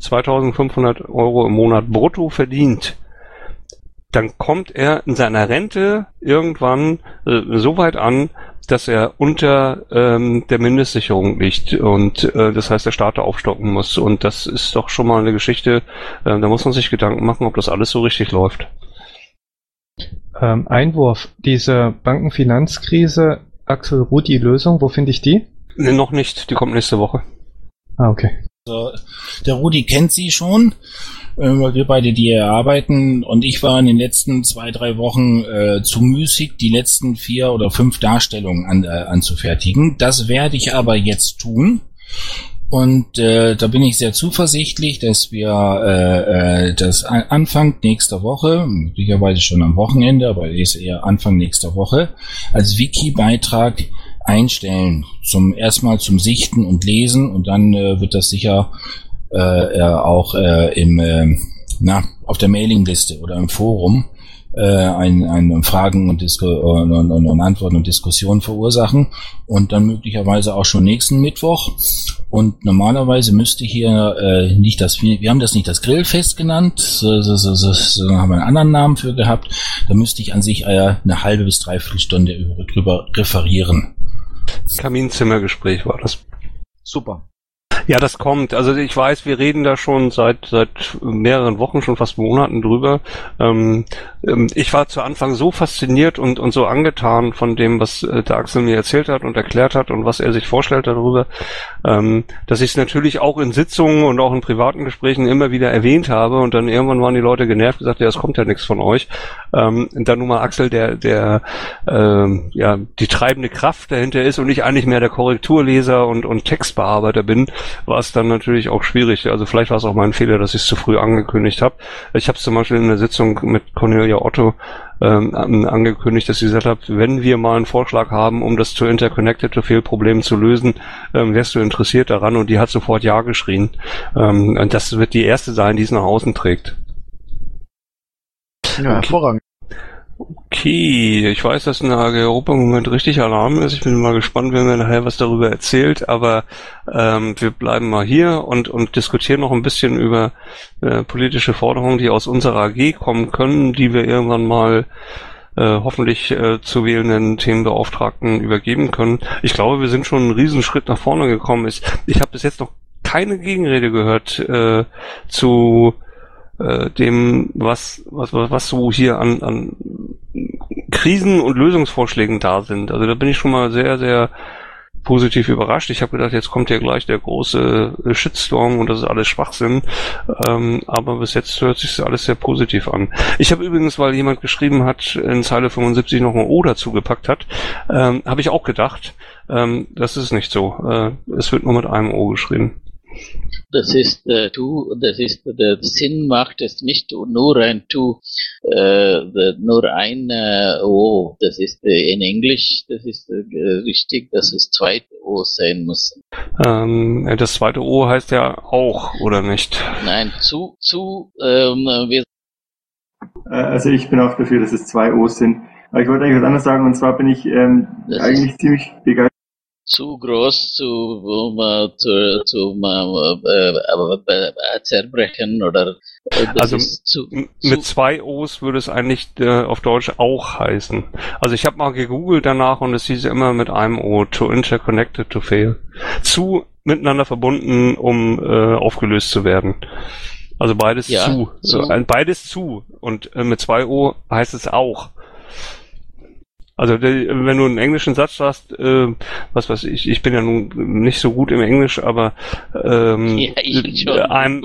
2.500 Euro im Monat brutto verdient, dann kommt er in seiner Rente irgendwann so weit an, dass er unter der Mindestsicherung liegt und das heißt, der Staat da aufstocken muss. Und das ist doch schon mal eine Geschichte, da muss man sich Gedanken machen, ob das alles so richtig läuft. Einwurf, diese Bankenfinanzkrise, Axel Ruth, die Lösung, wo finde ich die? Nee, noch nicht, die kommt nächste Woche. Ah, okay. Also, der Rudi kennt sie schon, weil wir beide die erarbeiten, und ich war in den letzten 2-3 Wochen zu müßig, die letzten 4 oder 5 Darstellungen anzufertigen. Das werde ich aber jetzt tun. Und da bin ich sehr zuversichtlich, dass wir das Anfang nächster Woche, möglicherweise schon am Wochenende, aber ist eher Anfang nächster Woche, als Wiki-Beitrag einstellen, erstmal zum Sichten und Lesen, und dann wird das sicher auch auf der Mailingliste oder im Forum ein Fragen und Antworten und Diskussionen verursachen, und dann möglicherweise auch schon nächsten Mittwoch. Und normalerweise müsste hier wir haben das nicht das Grillfest genannt, sondern haben einen anderen Namen für gehabt. Da müsste ich an sich eine halbe bis 3/4 Stunde drüber referieren. Kaminzimmergespräch war das. Super. Ja, das kommt. Also ich weiß, wir reden da schon seit mehreren Wochen, schon fast Monaten drüber. Ich war zu Anfang so fasziniert und so angetan von dem, was der Axel mir erzählt hat und erklärt hat und was er sich vorstellt darüber, dass ich es natürlich auch in Sitzungen und auch in privaten Gesprächen immer wieder erwähnt habe, und dann irgendwann waren die Leute genervt und gesagt, ja, es kommt ja nichts von euch. Und dann nun mal Axel, der die treibende Kraft dahinter ist und ich eigentlich mehr der Korrekturleser und Textbearbeiter bin, war es dann natürlich auch schwierig. Also vielleicht war es auch mein Fehler, dass ich es zu früh angekündigt habe. Ich habe es zum Beispiel in der Sitzung mit Cornelia Otto angekündigt, dass sie gesagt hat, wenn wir mal einen Vorschlag haben, um das to Interconnected to Fail Problem zu lösen, wärst du interessiert daran? Und die hat sofort Ja geschrien. Und das wird die erste sein, die es nach außen trägt. Ja, hervorragend. Okay, ich weiß, dass in der AG Europa im Moment richtig Alarm ist. Ich bin mal gespannt, wenn mir nachher was darüber erzählt, aber wir bleiben mal hier und diskutieren noch ein bisschen über politische Forderungen, die aus unserer AG kommen können, die wir irgendwann mal hoffentlich zu wählenden Themenbeauftragten übergeben können. Ich glaube, wir sind schon einen Riesenschritt nach vorne gekommen. Ich habe bis jetzt noch keine Gegenrede gehört zu dem, was so hier an Krisen und Lösungsvorschlägen da sind. Also da bin ich schon mal sehr, sehr positiv überrascht. Ich habe gedacht, jetzt kommt ja gleich der große Shitstorm und das ist alles Schwachsinn. Aber bis jetzt hört sich das alles sehr positiv an. Ich habe übrigens, weil jemand geschrieben hat, in Zeile 75 noch ein O dazu gepackt hat, habe ich auch gedacht, das ist nicht so. Es wird nur mit einem O geschrieben. Das ist der Sinn macht es nicht nur ein nur ein O. Das ist in Englisch, das ist richtig, dass es 2 O sein muss. Das zweite O heißt ja auch, oder nicht? Nein, also ich bin auch dafür, dass es 2 O's sind. Aber ich wollte eigentlich was anderes sagen, und zwar bin ich eigentlich ziemlich begeistert. Zu groß zu zerbrechen oder also mit 2 O's würde es eigentlich auf Deutsch auch heißen. Also ich habe mal gegoogelt danach und es hieß immer mit einem O, to interconnected to fail. Zu miteinander verbunden, um aufgelöst zu werden. Also beides zu. Beides zu. Und mit 2 O heißt es auch. Also wenn du einen englischen Satz hast, was weiß ich bin ja nun nicht so gut im Englisch, aber I'm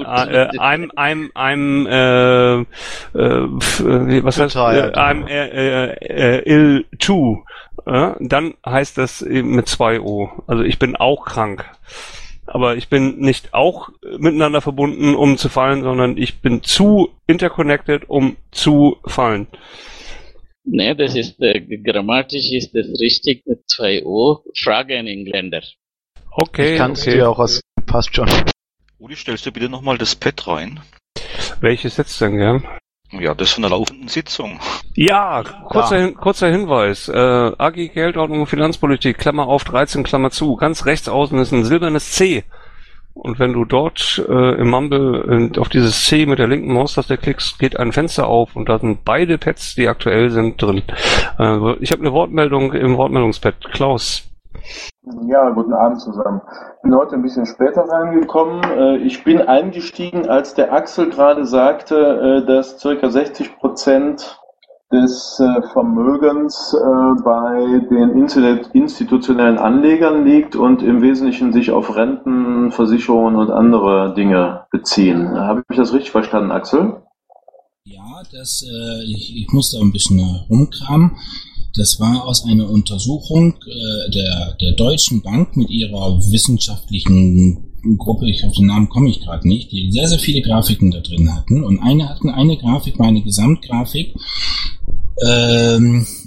ill too, dann heißt das eben mit 2 O. Also ich bin auch krank. Aber ich bin nicht auch miteinander verbunden, um zu fallen, sondern ich bin zu interconnected, um zu fallen. Ne, das ist grammatisch ist das richtig mit 2 O. Frage an Engländer. Okay. Ich kann es dir auch was. Passt schon. Uli, stellst du bitte nochmal das Pad rein? Welches jetzt denn gern? Ja, das von der laufenden Sitzung. Ja, kurzer Hinweis. AG Geldordnung und Finanzpolitik, Klammer auf 13, Klammer zu. Ganz rechts außen ist ein silbernes C. Und wenn du dort im Mumble auf dieses C mit der linken Maustaste klickst, geht ein Fenster auf und da sind beide Pads, die aktuell sind, drin. Ich habe eine Wortmeldung im Wortmeldungspad. Klaus. Ja, guten Abend zusammen. Ich bin heute ein bisschen später reingekommen. Ich bin eingestiegen, als der Axel gerade sagte, dass ca. 60% des Vermögens bei den institutionellen Anlegern liegt und im Wesentlichen sich auf Renten, Versicherungen und andere Dinge beziehen. Habe ich das richtig verstanden, Axel? Ja, ich muss da ein bisschen rumkramen. Das war aus einer Untersuchung der Deutschen Bank mit ihrer wissenschaftlichen Gruppe, auf den Namen komme ich gerade nicht, die sehr, sehr viele Grafiken da drin hatten. Und eine Grafik war eine Gesamtgrafik. Da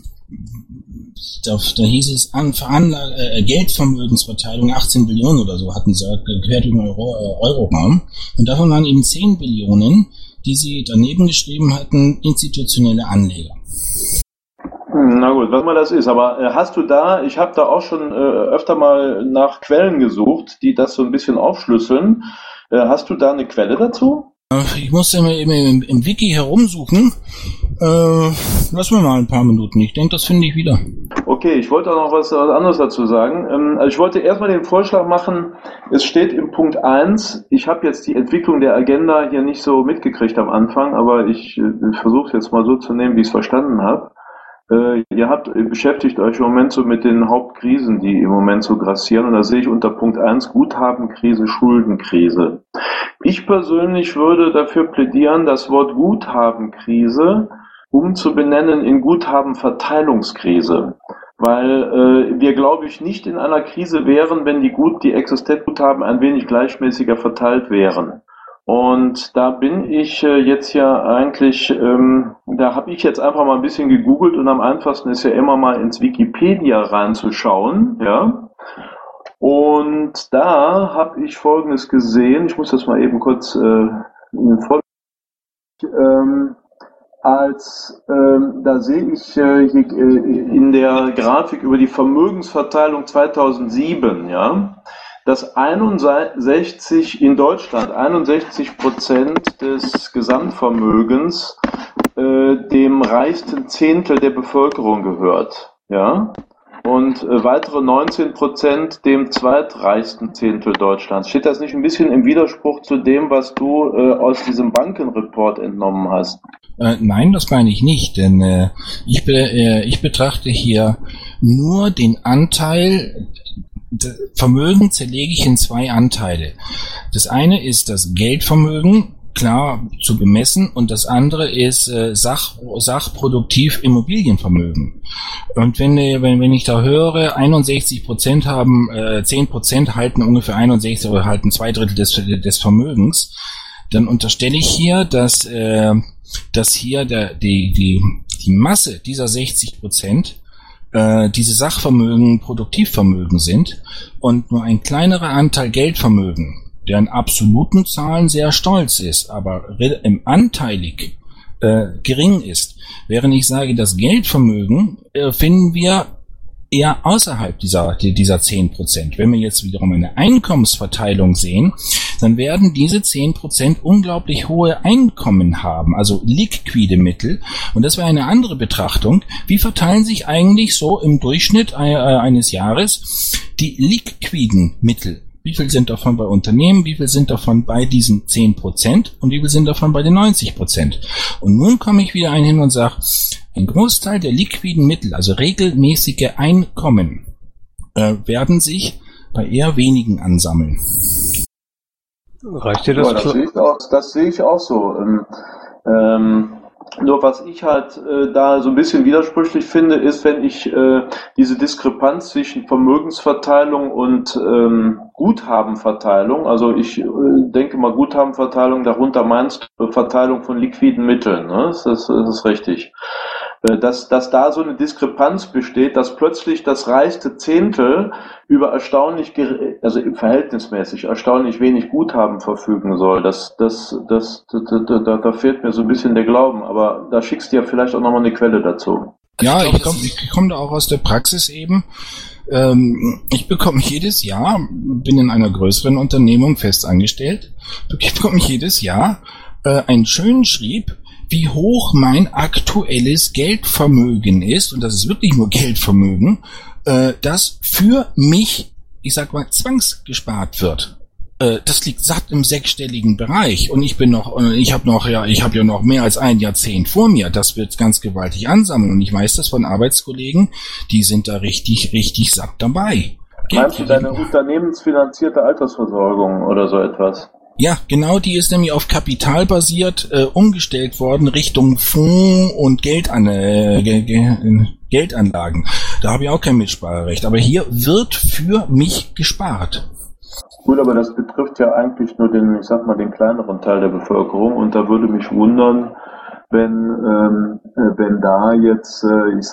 hieß es Geldvermögensverteilung 18 Billionen oder so, hatten sie gehört über den Euroraum. Und davon waren eben 10 Billionen, die sie daneben geschrieben hatten, institutionelle Anleger. Na gut, was mal das ist, aber hast du da, ich habe da auch schon öfter mal nach Quellen gesucht, die das so ein bisschen aufschlüsseln. Hast du da eine Quelle dazu? Ich muss ja im Wiki herumsuchen. Lass mir mal ein paar Minuten. Ich denke, das finde ich wieder. Okay, ich wollte auch noch was anderes dazu sagen. Also ich wollte erstmal den Vorschlag machen, es steht im Punkt 1, ich habe jetzt die Entwicklung der Agenda hier nicht so mitgekriegt am Anfang, aber ich versuche es jetzt mal so zu nehmen, wie ich es verstanden habe. Ihr beschäftigt euch im Moment so mit den Hauptkrisen, die im Moment so grassieren. Und da sehe ich unter Punkt 1 Guthabenkrise, Schuldenkrise. Ich persönlich würde dafür plädieren, das Wort Guthabenkrise umzubenennen in Guthabenverteilungskrise. Weil wir, glaube ich, nicht in einer Krise wären, wenn die Existenzguthaben ein wenig gleichmäßiger verteilt wären. Und da bin ich jetzt ja eigentlich, da habe ich jetzt einfach mal ein bisschen gegoogelt und am einfachsten ist ja immer mal ins Wikipedia reinzuschauen, ja. Und da habe ich Folgendes gesehen, ich muss das mal eben kurz da sehe ich hier in der Grafik über die Vermögensverteilung 2007, ja, dass in Deutschland 61% des Gesamtvermögens dem reichsten Zehntel der Bevölkerung gehört, ja, und weitere 19% dem zweitreichsten Zehntel Deutschlands. Steht das nicht ein bisschen im Widerspruch zu dem, was du aus diesem Bankenreport entnommen hast? Nein, das meine ich nicht, denn ich betrachte hier nur den Anteil. Vermögen zerlege ich in zwei Anteile. Das eine ist das Geldvermögen, klar zu bemessen, und das andere ist sachproduktiv Immobilienvermögen. Und wenn ich da höre, 61% haben, 10% halten ungefähr 61 oder halten 2/3 des Vermögens, dann unterstelle ich hier, dass hier die Masse dieser 60% diese Sachvermögen Produktivvermögen sind und nur ein kleinerer Anteil Geldvermögen, der in absoluten Zahlen sehr stolz ist, aber im anteilig gering ist. Während ich sage, das Geldvermögen finden wir eher außerhalb dieser 10%. Wenn wir jetzt wiederum eine Einkommensverteilung sehen, dann werden diese 10% unglaublich hohe Einkommen haben, also liquide Mittel. Und das wäre eine andere Betrachtung. Wie verteilen sich eigentlich so im Durchschnitt eines Jahres die liquiden Mittel? Wie viel sind davon bei Unternehmen? Wie viel sind davon bei diesen 10%? Und wie viel sind davon bei den 90%? Und nun komme ich wieder hin und sage, ein Großteil der liquiden Mittel, also regelmäßige Einkommen, werden sich bei eher wenigen ansammeln. Reicht dir das? Ja, das sehe ich auch so. Nur was ich halt da so ein bisschen widersprüchlich finde, ist, wenn ich diese Diskrepanz zwischen Vermögensverteilung und Guthabenverteilung, also ich denke mal Guthabenverteilung, darunter meinst du Verteilung von liquiden Mitteln, ne? Das ist richtig. Dass da so eine Diskrepanz besteht, dass plötzlich das reichste Zehntel über verhältnismäßig erstaunlich wenig Guthaben verfügen soll. Da fehlt mir so ein bisschen der Glauben, aber da schickst du ja vielleicht auch nochmal eine Quelle dazu. Ja, ich komme da auch aus der Praxis eben. Ich bekomme jedes Jahr, bin in einer größeren Unternehmung fest angestellt, bekomme jedes Jahr einen schönen Schrieb, wie hoch mein aktuelles Geldvermögen ist, und das ist wirklich nur Geldvermögen, das für mich, ich sag mal, zwangsgespart wird. Das liegt satt im sechsstelligen Bereich, und ich habe ja noch mehr als ein Jahrzehnt vor mir. Das wird ganz gewaltig ansammeln, und ich weiß das von Arbeitskollegen, die sind da richtig, richtig satt dabei. Meinst du deine unternehmensfinanzierte Altersversorgung oder so etwas? Ja, genau, die ist nämlich auf Kapital basiert, umgestellt worden Richtung Fonds und Geldanlagen. Da habe ich auch kein Mitspracherecht, aber hier wird für mich gespart. Gut, aber das betrifft ja eigentlich nur den kleineren Teil der Bevölkerung, und da würde mich wundern, wenn da jetzt,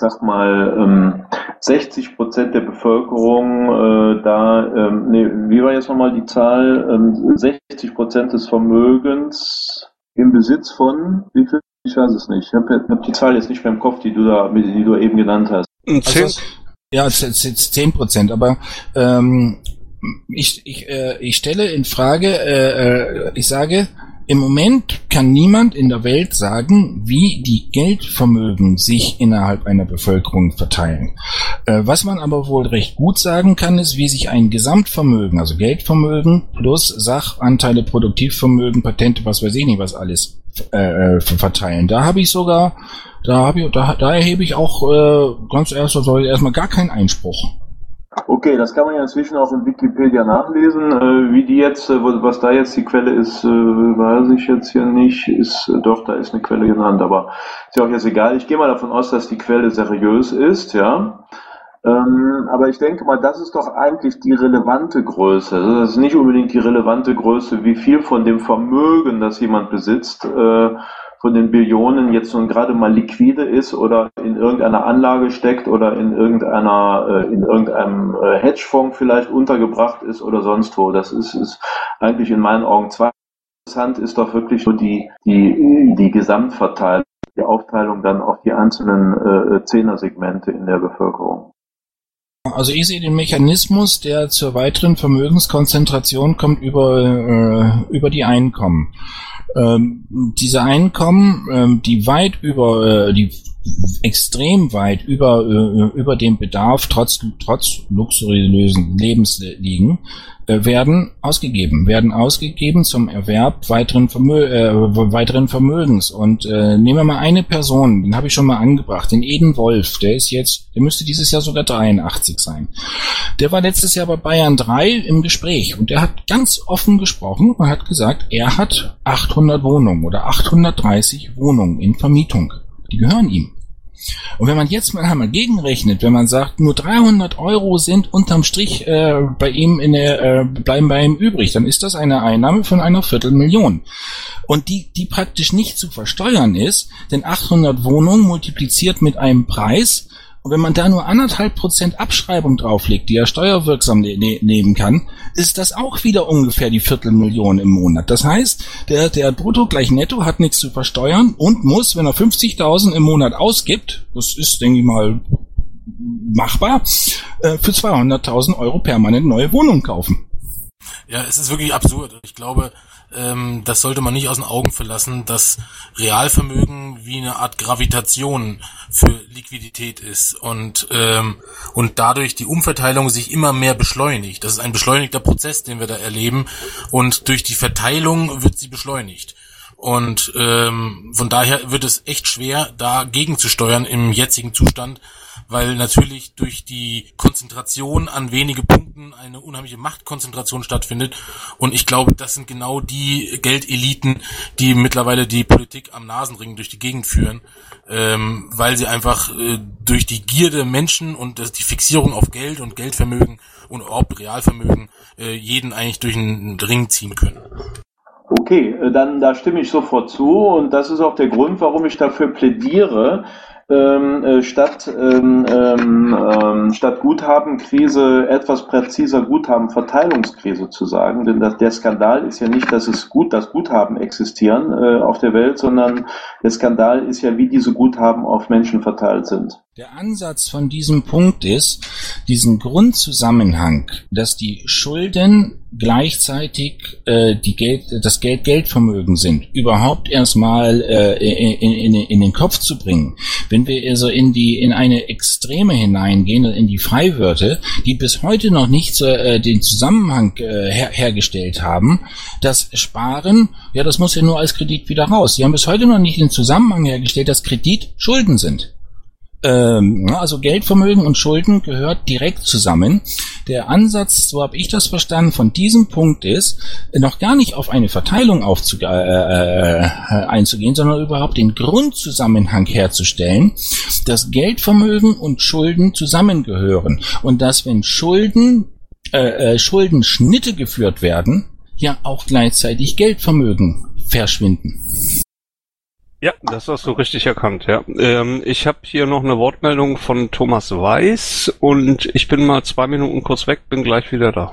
60% der Bevölkerung wie war jetzt nochmal die Zahl, 60% des Vermögens im Besitz von, wie viel? Ich weiß es nicht. Ich hab die Zahl jetzt nicht mehr im Kopf, die du eben genannt hast. 10%, aber ich stelle in Frage, ich sage, im Moment kann niemand in der Welt sagen, wie die Geldvermögen sich innerhalb einer Bevölkerung verteilen. Was man aber wohl recht gut sagen kann, ist, wie sich ein Gesamtvermögen, also Geldvermögen plus Sachanteile, Produktivvermögen, Patente, was weiß ich nicht, was alles verteilen. Da erhebe ich auch ganz erstmal gar keinen Einspruch. Okay, das kann man ja inzwischen auch in Wikipedia nachlesen. Wie die jetzt, was da jetzt die Quelle ist, weiß ich jetzt hier nicht. Da ist eine Quelle genannt, aber ist ja auch jetzt egal. Ich gehe mal davon aus, dass die Quelle seriös ist, ja. Aber ich denke mal, das ist doch eigentlich die relevante Größe. Das ist nicht unbedingt die relevante Größe, wie viel von dem Vermögen, das jemand besitzt, von den Billionen jetzt nun gerade mal liquide ist oder in irgendeiner Anlage steckt oder in irgendeinem Hedgefonds vielleicht untergebracht ist oder sonst wo. Das ist eigentlich in meinen Augen interessant, ist doch wirklich nur die Gesamtverteilung, die Aufteilung dann auf die einzelnen Zehnersegmente in der Bevölkerung. Also ich sehe den Mechanismus, der zur weiteren Vermögenskonzentration kommt über die Einkommen. Diese Einkommen, die extrem weit über dem Bedarf trotz luxuriösen Lebens liegen, werden ausgegeben zum Erwerb weiteren Vermögens. Und nehmen wir mal eine Person, den habe ich schon mal angebracht, den Eden Wolf, der müsste dieses Jahr sogar 83 sein. Der war letztes Jahr bei Bayern 3 im Gespräch, und der hat ganz offen gesprochen und hat gesagt, er hat 800 Wohnungen oder 830 Wohnungen in Vermietung. Die gehören ihm. Und wenn man jetzt mal einmal gegenrechnet, wenn man sagt, nur 300 € sind unterm Strich bleiben bei ihm übrig, dann ist das eine Einnahme von einer Viertelmillion. Und die praktisch nicht zu versteuern ist, denn 800 Wohnungen multipliziert mit einem Preis, und wenn man da nur 1,5% Abschreibung drauflegt, die er steuerwirksam nehmen kann, ist das auch wieder ungefähr die Viertelmillion im Monat. Das heißt, der Brutto gleich Netto hat nichts zu versteuern und muss, wenn er 50.000 im Monat ausgibt, das ist, denke ich mal, machbar, für 200.000 € permanent neue Wohnungen kaufen. Ja, es ist wirklich absurd. Ich glaube, das sollte man nicht aus den Augen verlassen, dass Realvermögen wie eine Art Gravitation für Liquidität ist und dadurch die Umverteilung sich immer mehr beschleunigt. Das ist ein beschleunigter Prozess, den wir da erleben, und durch die Verteilung wird sie beschleunigt. Und von daher wird es echt schwer, dagegen zu steuern im jetzigen Zustand, weil natürlich durch die Konzentration an wenige Punkten eine unheimliche Machtkonzentration stattfindet. Und ich glaube, das sind genau die Geldeliten, die mittlerweile die Politik am Nasenring durch die Gegend führen, weil sie einfach durch die Gier der Menschen und die Fixierung auf Geld und Geldvermögen und überhaupt Realvermögen jeden eigentlich durch den Ring ziehen können. Okay, dann da stimme ich sofort zu, und das ist auch der Grund, warum ich dafür plädiere, statt Guthabenkrise etwas präziser Guthabenverteilungskrise zu sagen, denn der Skandal ist ja nicht, dass das Guthaben existieren auf der Welt, sondern der Skandal ist ja, wie diese Guthaben auf Menschen verteilt sind. Der Ansatz von diesem Punkt ist, diesen Grundzusammenhang, dass die Schulden gleichzeitig das Geldvermögen sind, überhaupt erstmal in den Kopf zu bringen. Wenn wir also in eine Extreme hineingehen, in die Freiwirte, die bis heute noch nicht den Zusammenhang hergestellt haben, das Sparen, ja, das muss ja nur als Kredit wieder raus. Sie haben bis heute noch nicht den Zusammenhang hergestellt, dass Kredit Schulden sind. Also Geldvermögen und Schulden gehört direkt zusammen. Der Ansatz, so habe ich das verstanden, von diesem Punkt ist, noch gar nicht auf eine Verteilung einzugehen, sondern überhaupt den Grundzusammenhang herzustellen, dass Geldvermögen und Schulden zusammengehören und dass, wenn Schuldenschnitte geführt werden, ja auch gleichzeitig Geldvermögen verschwinden. Ja, das hast du richtig erkannt, ja. Ich habe hier noch eine Wortmeldung von Thomas Weiß und ich bin mal 2 Minuten kurz weg, bin gleich wieder da.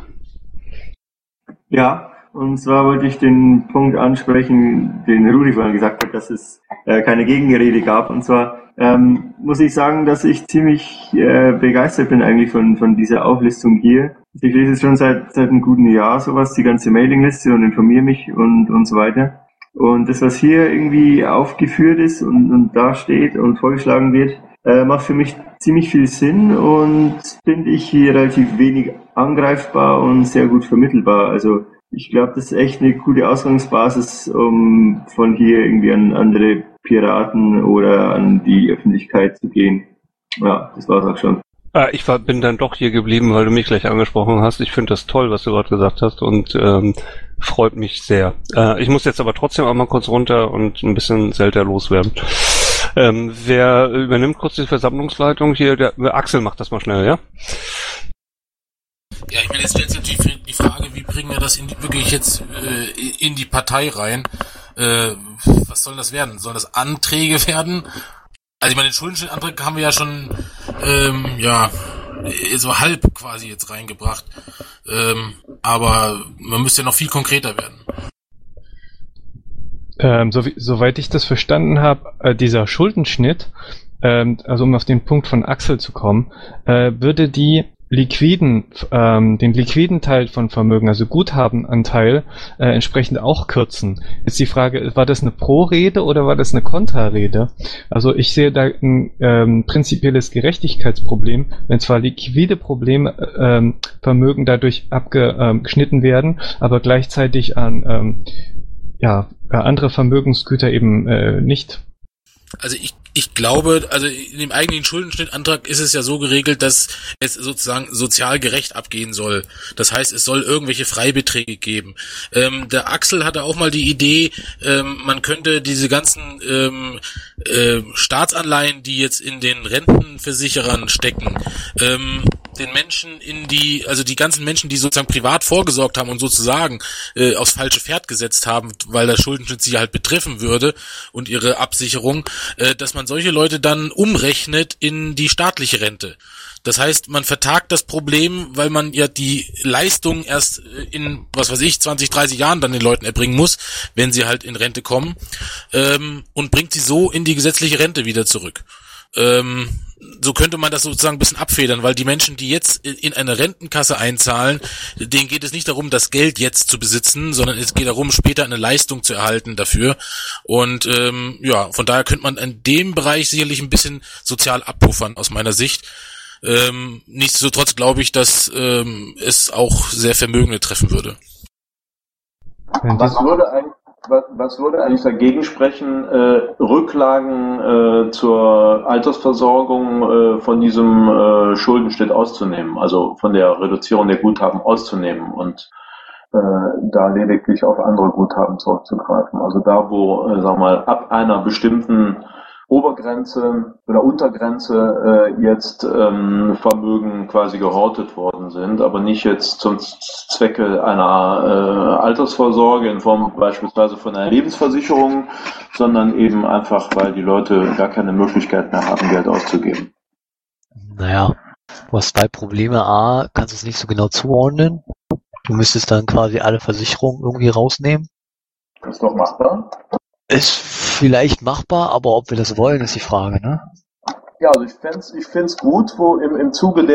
Ja, und zwar wollte ich den Punkt ansprechen, den Rudi vorhin gesagt hat, dass es keine Gegenrede gab. Und zwar muss ich sagen, dass ich ziemlich begeistert bin eigentlich von dieser Auflistung hier. Ich lese es schon seit einem guten Jahr sowas, die ganze Mailingliste, und informiere mich und so weiter. Und das, was hier irgendwie aufgeführt ist und da steht und vorgeschlagen wird, macht für mich ziemlich viel Sinn und finde ich hier relativ wenig angreifbar und sehr gut vermittelbar. Also ich glaube, das ist echt eine gute Ausgangsbasis, um von hier irgendwie an andere Piraten oder an die Öffentlichkeit zu gehen. Ja, das war's auch schon. Ich bin dann doch hier geblieben, weil du mich gleich angesprochen hast. Ich finde das toll, was du gerade gesagt hast und freut mich sehr. Ich muss jetzt aber trotzdem einmal kurz runter und ein bisschen selter loswerden. Wer übernimmt kurz die Versammlungsleitung hier? Der Axel macht das mal schnell, ja? Ja, ich meine, jetzt stellt sich natürlich die Frage, wie bringen wir das wirklich jetzt in die Partei rein? Was soll das werden? Sollen das Anträge werden? Also ich meine, den Schuldenschnittantrag haben wir ja schon so halb quasi jetzt reingebracht. Aber man müsste ja noch viel konkreter werden. Soweit ich das verstanden habe, dieser Schuldenschnitt, also um auf den Punkt von Axel zu kommen, würde den liquiden Teil von Vermögen, also Guthabenanteil, entsprechend auch kürzen. Jetzt die Frage, war das eine Pro-Rede oder war das eine Kontra-Rede? Also ich sehe da ein prinzipielles Gerechtigkeitsproblem, wenn zwar liquide Vermögen dadurch abgeschnitten werden, aber gleichzeitig an andere Vermögensgüter eben nicht. Also ich glaube, also in dem eigentlichen Schuldenschnittantrag ist es ja so geregelt, dass es sozusagen sozial gerecht abgehen soll. Das heißt, es soll irgendwelche Freibeträge geben. Der Axel hatte auch mal die Idee, man könnte diese ganzen Staatsanleihen, die jetzt in den Rentenversicherern stecken, den Menschen die ganzen Menschen, die sozusagen privat vorgesorgt haben und sozusagen aufs falsche Pferd gesetzt haben, weil der Schuldenschnitt sie halt betreffen würde und ihre Absicherung, dass man solche Leute dann umrechnet in die staatliche Rente. Das heißt, man vertagt das Problem, weil man ja die Leistung erst in, 20, 30 Jahren dann den Leuten erbringen muss, wenn sie halt in Rente kommen, und bringt sie so in die gesetzliche Rente wieder zurück. So könnte man das sozusagen ein bisschen abfedern, weil die Menschen, die jetzt in eine Rentenkasse einzahlen, denen geht es nicht darum, das Geld jetzt zu besitzen, sondern es geht darum, später eine Leistung zu erhalten dafür. Und von daher könnte man in dem Bereich sicherlich ein bisschen sozial abpuffern aus meiner Sicht. Nichtsdestotrotz glaube ich, dass es auch sehr Vermögende treffen würde. Was würde eigentlich dagegen sprechen, Rücklagen zur Altersversorgung von diesem Schuldenschnitt auszunehmen, also von der Reduzierung der Guthaben auszunehmen und da lediglich auf andere Guthaben zurückzugreifen? Also da, wo, ab einer bestimmten Obergrenze oder Untergrenze jetzt Vermögen quasi gehortet worden sind, aber nicht jetzt zum Zwecke einer Altersvorsorge in Form beispielsweise von einer Lebensversicherung, sondern eben einfach, weil die Leute gar keine Möglichkeit mehr haben, Geld auszugeben. Naja, du hast 2 Probleme. A, kannst du es nicht so genau zuordnen. Du müsstest dann quasi alle Versicherungen irgendwie rausnehmen. Das ist doch machbar. Ist vielleicht machbar, aber ob wir das wollen, ist die Frage, ne? Ja, also ich find's gut, wo im Zuge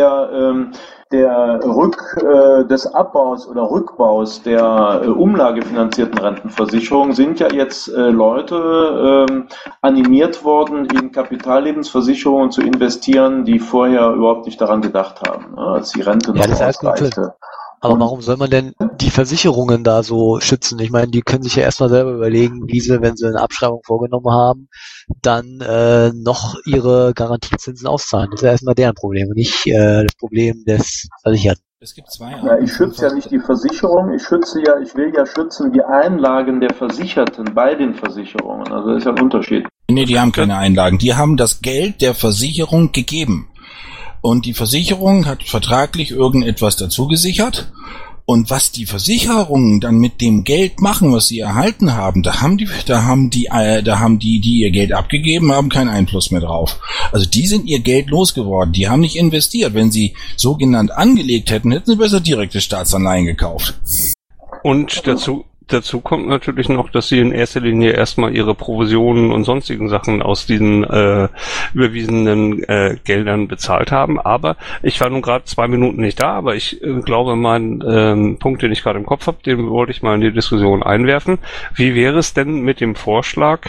des Abbaus oder Rückbaus der umlagefinanzierten Rentenversicherung sind ja jetzt Leute animiert worden, in Kapitallebensversicherungen zu investieren, die vorher überhaupt nicht daran gedacht haben, als die Rente noch ausreichte. Aber warum soll man denn die Versicherungen da so schützen? Ich meine, die können sich ja erstmal selber überlegen, wie sie, wenn sie eine Abschreibung vorgenommen haben, dann noch ihre Garantiezinsen auszahlen. Das ist ja erstmal deren Problem und nicht das Problem des Versicherten. Es gibt zwei Arten. Ja, ich schütze ja nicht die Versicherung, ich will ja schützen die Einlagen der Versicherten bei den Versicherungen. Also das ist ja ein Unterschied. Nee, die haben keine Einlagen. Die haben das Geld der Versicherung gegeben. Und die Versicherung hat vertraglich irgendetwas dazu gesichert. Und was die Versicherungen dann mit dem Geld machen, was sie erhalten haben, da haben die, die ihr Geld abgegeben, haben keinen Einfluss mehr drauf. Also die sind ihr Geld losgeworden. Die haben nicht investiert. Wenn sie sogenannt angelegt hätten, hätten sie besser direkte Staatsanleihen gekauft. Und dazu kommt natürlich noch, dass sie in erster Linie erstmal ihre Provisionen und sonstigen Sachen aus diesen überwiesenen Geldern bezahlt haben. Aber ich war nun gerade 2 Minuten nicht da, aber ich glaube, mein Punkt, den ich gerade im Kopf habe, den wollte ich mal in die Diskussion einwerfen. Wie wäre es denn mit dem Vorschlag,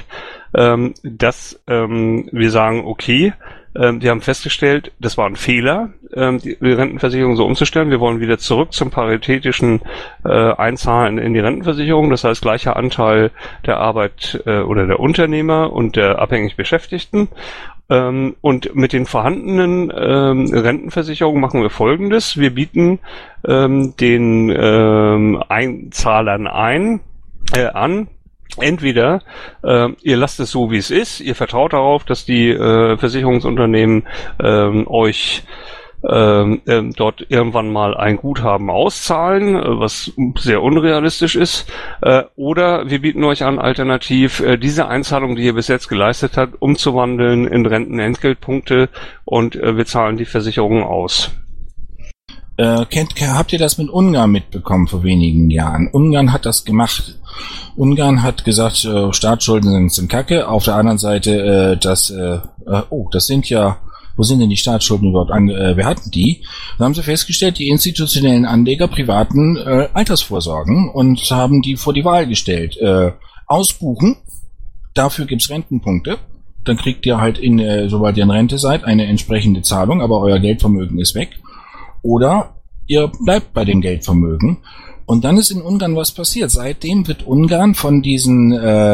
dass wir sagen, okay, wir haben festgestellt, das war ein Fehler, die Rentenversicherung so umzustellen. Wir wollen wieder zurück zum paritätischen Einzahlen in die Rentenversicherung. Das heißt, gleicher Anteil der Arbeit oder der Unternehmer und der abhängig Beschäftigten. Und mit den vorhandenen Rentenversicherungen machen wir Folgendes. Wir bieten den Einzahlern an, entweder ihr lasst es so, wie es ist, ihr vertraut darauf, dass die Versicherungsunternehmen euch dort irgendwann mal ein Guthaben auszahlen, was sehr unrealistisch ist, oder wir bieten euch an, alternativ diese Einzahlung, die ihr bis jetzt geleistet habt, umzuwandeln in Rentenentgeltpunkte und wir zahlen die Versicherungen aus. Habt ihr das mit Ungarn mitbekommen vor wenigen Jahren? Ungarn hat das gemacht. Ungarn hat gesagt, Staatsschulden sind Kacke. Auf der anderen Seite, das sind ja, wo sind denn die Staatsschulden überhaupt? Wer hatten die? Da haben sie festgestellt, die institutionellen Anleger privaten Altersvorsorgen und haben die vor die Wahl gestellt. Ausbuchen, dafür gibt's Rentenpunkte. Dann kriegt ihr halt sobald ihr in Rente seid, eine entsprechende Zahlung, aber euer Geldvermögen ist weg. Oder ihr bleibt bei dem Geldvermögen. Und dann ist in Ungarn was passiert. Seitdem wird Ungarn von diesen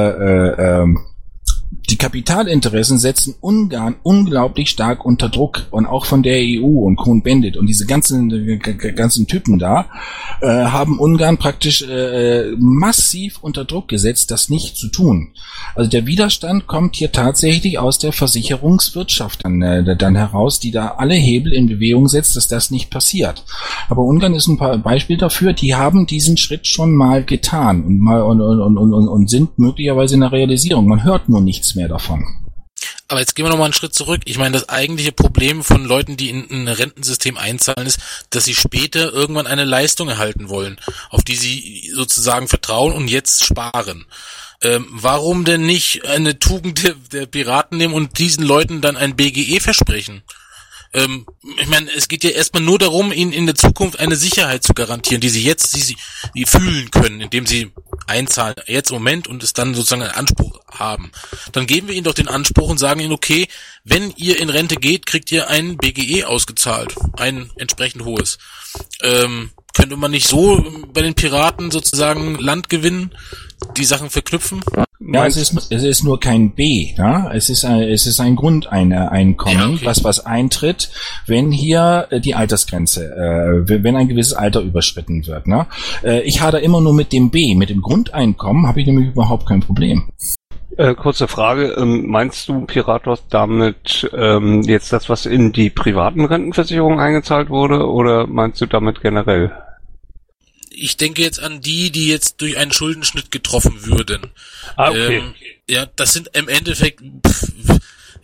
die Kapitalinteressen setzen Ungarn unglaublich stark unter Druck und auch von der EU und Cohn-Bendit und diese ganzen Typen da haben Ungarn praktisch massiv unter Druck gesetzt, das nicht zu tun. Also der Widerstand kommt hier tatsächlich aus der Versicherungswirtschaft dann heraus, die da alle Hebel in Bewegung setzt, dass das nicht passiert. Aber Ungarn ist ein Beispiel dafür, die haben diesen Schritt schon mal getan und sind möglicherweise in der Realisierung. Man hört nur nichts mehr davon. Aber jetzt gehen wir nochmal einen Schritt zurück. Ich meine, das eigentliche Problem von Leuten, die in ein Rentensystem einzahlen, ist, dass sie später irgendwann eine Leistung erhalten wollen, auf die sie sozusagen vertrauen und jetzt sparen. Warum denn nicht eine Tugend der Piraten nehmen und diesen Leuten dann ein BGE versprechen? Ich meine, es geht ja erstmal nur darum, ihnen in der Zukunft eine Sicherheit zu garantieren, die sie fühlen können, indem sie einzahlen, jetzt im Moment, und es dann sozusagen einen Anspruch haben. Dann geben wir ihnen doch den Anspruch und sagen ihnen, okay, wenn ihr in Rente geht, kriegt ihr ein BGE ausgezahlt, ein entsprechend hohes. Könnte man nicht so bei den Piraten sozusagen Land gewinnen, die Sachen verknüpfen? Ja, es ist nur kein B, ja? Es ist ein Grundeinkommen, ja, okay. was eintritt, wenn hier die Altersgrenze, wenn ein gewisses Alter überschritten wird, ne? Ich hadere immer nur mit dem B, mit dem Grundeinkommen habe ich nämlich überhaupt kein Problem. Kurze Frage, meinst du, Piratos, damit jetzt das, was in die privaten Rentenversicherungen eingezahlt wurde, oder meinst du damit generell? Ich denke jetzt an die jetzt durch einen Schuldenschnitt getroffen würden. Ah, okay. Ja, das sind im Endeffekt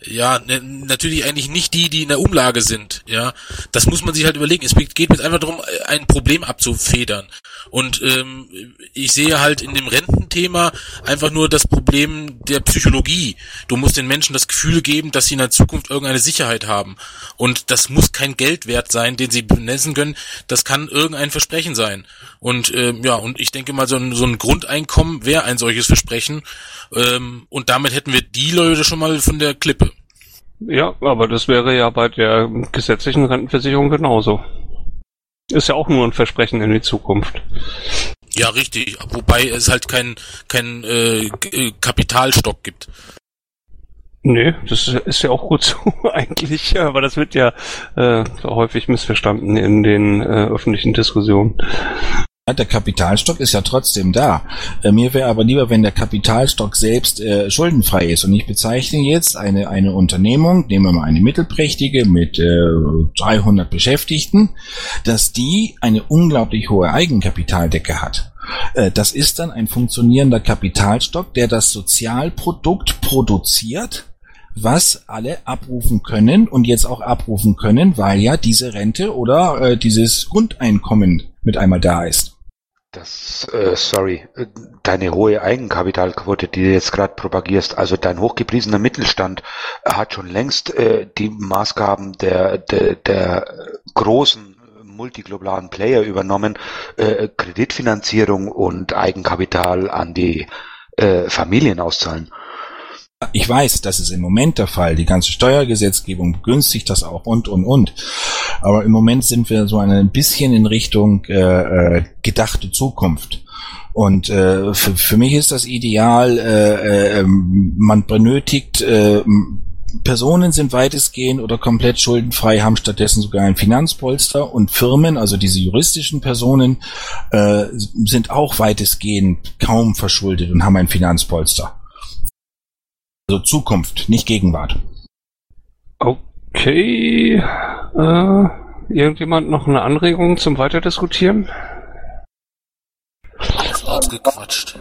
Ja, natürlich eigentlich nicht die in der Umlage sind, ja. Das muss man sich halt überlegen. Es geht mir einfach darum, ein Problem abzufedern. Und ich sehe halt in dem Rententhema einfach nur das Problem der Psychologie. Du musst den Menschen das Gefühl geben, dass sie in der Zukunft irgendeine Sicherheit haben. Und das muss kein Geld wert sein, den sie bemessen können. Das kann irgendein Versprechen sein. Und und ich denke mal, so ein Grundeinkommen wäre ein solches Versprechen. Und damit hätten wir die Leute schon mal von der Klippe. Ja, aber das wäre ja bei der gesetzlichen Rentenversicherung genauso. Ist ja auch nur ein Versprechen in die Zukunft. Ja, richtig. Wobei es halt kein Kapitalstock gibt. Nee, das ist ja auch gut so eigentlich, aber das wird ja häufig missverstanden in den öffentlichen Diskussionen. Der Kapitalstock ist ja trotzdem da. Mir wäre aber lieber, wenn der Kapitalstock selbst schuldenfrei ist. Und ich bezeichne jetzt eine Unternehmung, nehmen wir mal eine mittelprächtige mit 300 Beschäftigten, dass die eine unglaublich hohe Eigenkapitaldecke hat. Das ist dann ein funktionierender Kapitalstock, der das Sozialprodukt produziert, was alle abrufen können und jetzt auch abrufen können, weil ja diese Rente oder dieses Grundeinkommen mit einmal da ist. Deine hohe Eigenkapitalquote, die du jetzt gerade propagierst, also dein hochgepriesener Mittelstand hat schon längst die Maßgaben der großen multiglobalen Player übernommen, Kreditfinanzierung und Eigenkapital an die Familien auszahlen. Ich weiß, das ist im Moment der Fall. Die ganze Steuergesetzgebung begünstigt das auch und. Aber im Moment sind wir so ein bisschen in Richtung gedachte Zukunft. Und für mich ist das ideal, man benötigt, Personen sind weitestgehend oder komplett schuldenfrei, haben stattdessen sogar ein Finanzpolster und Firmen, also diese juristischen Personen, sind auch weitestgehend kaum verschuldet und haben ein Finanzpolster. Also Zukunft, nicht Gegenwart. Okay. Irgendjemand noch eine Anregung zum Weiterdiskutieren? Das war's gequatscht.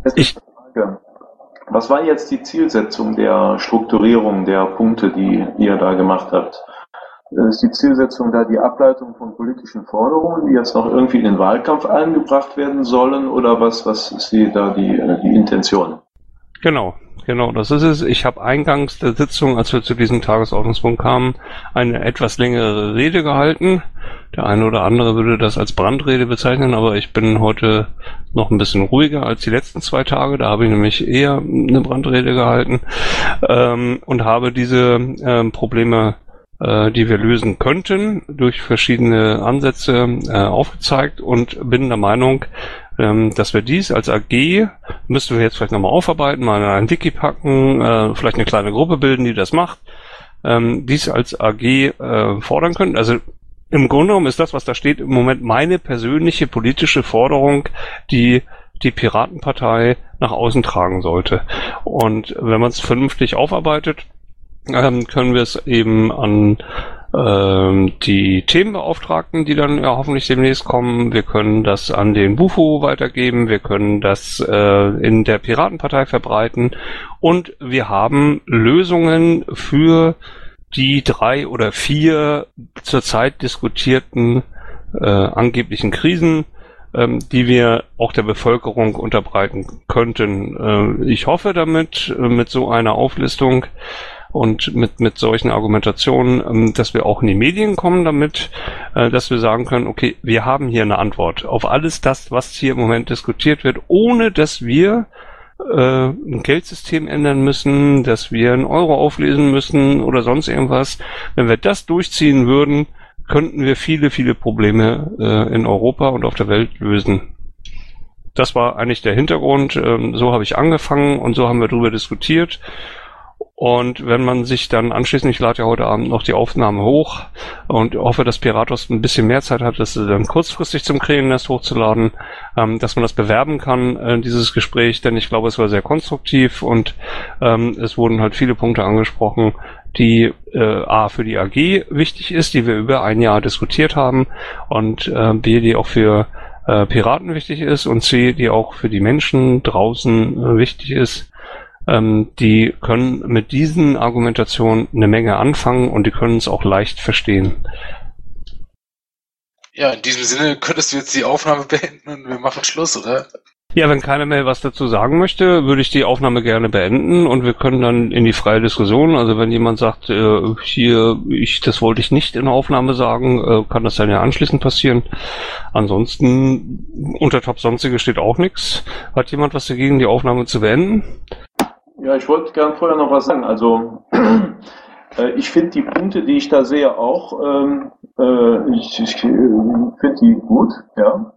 Was war jetzt die Zielsetzung der Strukturierung der Punkte, die ihr da gemacht habt? Ist die Zielsetzung da die Ableitung von politischen Forderungen, die jetzt noch irgendwie in den Wahlkampf eingebracht werden sollen, oder was ist da die Intention? Genau, das ist es. Ich habe eingangs der Sitzung, als wir zu diesem Tagesordnungspunkt kamen, eine etwas längere Rede gehalten. Der eine oder andere würde das als Brandrede bezeichnen, aber ich bin heute noch ein bisschen ruhiger als die letzten 2 Tage. Da habe ich nämlich eher eine Brandrede gehalten und habe diese Probleme, die wir lösen könnten, durch verschiedene Ansätze aufgezeigt und bin der Meinung, dass wir dies als AG, müssten wir jetzt vielleicht nochmal aufarbeiten, mal in ein Wiki packen, vielleicht eine kleine Gruppe bilden, die das macht, dies als AG fordern können. Also im Grunde genommen ist das, was da steht, im Moment meine persönliche politische Forderung, die die Piratenpartei nach außen tragen sollte. Und wenn man es vernünftig aufarbeitet, können wir es eben an die Themenbeauftragten, die dann ja hoffentlich demnächst kommen. Wir können das an den Bufo weitergeben. Wir können das in der Piratenpartei verbreiten. Und wir haben Lösungen für die 3 oder 4 zurzeit diskutierten angeblichen Krisen, die wir auch der Bevölkerung unterbreiten könnten. Ich hoffe damit, mit so einer Auflistung und mit solchen Argumentationen, dass wir auch in die Medien kommen damit, dass wir sagen können, okay, wir haben hier eine Antwort auf alles das, was hier im Moment diskutiert wird, ohne dass wir ein Geldsystem ändern müssen, dass wir einen Euro auflesen müssen oder sonst irgendwas. Wenn wir das durchziehen würden, könnten wir viele, viele Probleme in Europa und auf der Welt lösen. Das war eigentlich der Hintergrund. So habe ich angefangen und so haben wir darüber diskutiert. Und wenn man sich dann anschließend, ich lade ja heute Abend noch die Aufnahme hoch und hoffe, dass Piratos ein bisschen mehr Zeit hat, das dann kurzfristig zum Krähennest hochzuladen, dass man das bewerben kann, dieses Gespräch, denn ich glaube, es war sehr konstruktiv und es wurden halt viele Punkte angesprochen, die A für die AG wichtig ist, die wir über ein Jahr diskutiert haben und B, die auch für Piraten wichtig ist und C, die auch für die Menschen draußen wichtig ist. Die können mit diesen Argumentationen eine Menge anfangen und die können es auch leicht verstehen. Ja, in diesem Sinne könntest du jetzt die Aufnahme beenden und wir machen Schluss, oder? Ja, wenn keiner mehr was dazu sagen möchte, würde ich die Aufnahme gerne beenden und wir können dann in die freie Diskussion, also wenn jemand sagt, das wollte ich nicht in der Aufnahme sagen, kann das dann ja anschließend passieren. Ansonsten, unter Top Sonstige steht auch nichts. Hat jemand was dagegen, die Aufnahme zu beenden? Ja, ich wollte gerne vorher noch was sagen. Also, ich finde die Punkte, die ich da sehe, auch, ich finde die gut, ja.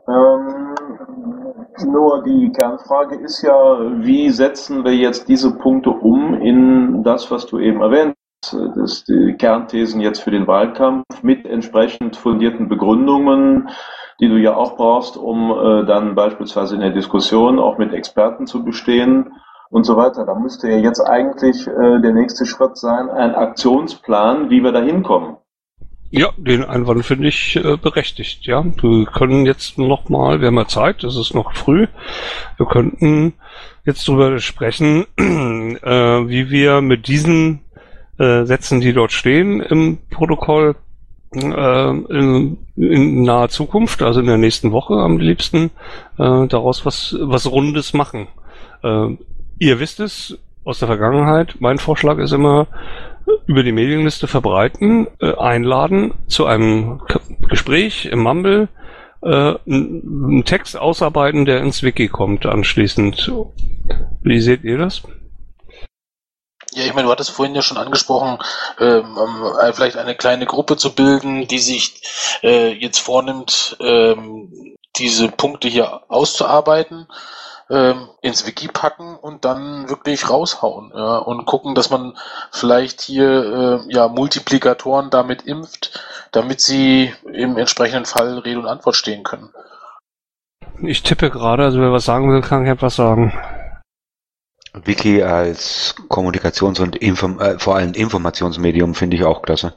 Nur die Kernfrage ist ja, wie setzen wir jetzt diese Punkte um in das, was du eben erwähnt hast, die Kernthesen jetzt für den Wahlkampf mit entsprechend fundierten Begründungen, die du ja auch brauchst, um dann beispielsweise in der Diskussion auch mit Experten zu bestehen und so weiter. Da müsste ja jetzt eigentlich der nächste Schritt sein, ein Aktionsplan, wie wir da hinkommen. Ja, den Einwand finde ich berechtigt, ja. Wir können jetzt nochmal, wir haben ja Zeit, es ist noch früh, wir könnten jetzt drüber sprechen, wie wir mit diesen Sätzen, die dort stehen im Protokoll, in naher Zukunft, also in der nächsten Woche am liebsten, daraus was Rundes machen. Ihr wisst es aus der Vergangenheit, mein Vorschlag ist immer, über die Mailingliste verbreiten, einladen zu einem Gespräch im Mumble, einen Text ausarbeiten, der ins Wiki kommt anschließend. Wie seht ihr das? Ja, ich meine, du hattest vorhin ja schon angesprochen, vielleicht eine kleine Gruppe zu bilden, die sich jetzt vornimmt, diese Punkte hier auszuarbeiten, ins Wiki packen und dann wirklich raushauen, ja, und gucken, dass man vielleicht hier Multiplikatoren damit impft, damit sie im entsprechenden Fall Rede und Antwort stehen können. Ich tippe gerade, also wer was sagen will, kann ich etwas sagen. Wiki als Kommunikations- und vor allem Informationsmedium finde ich auch klasse.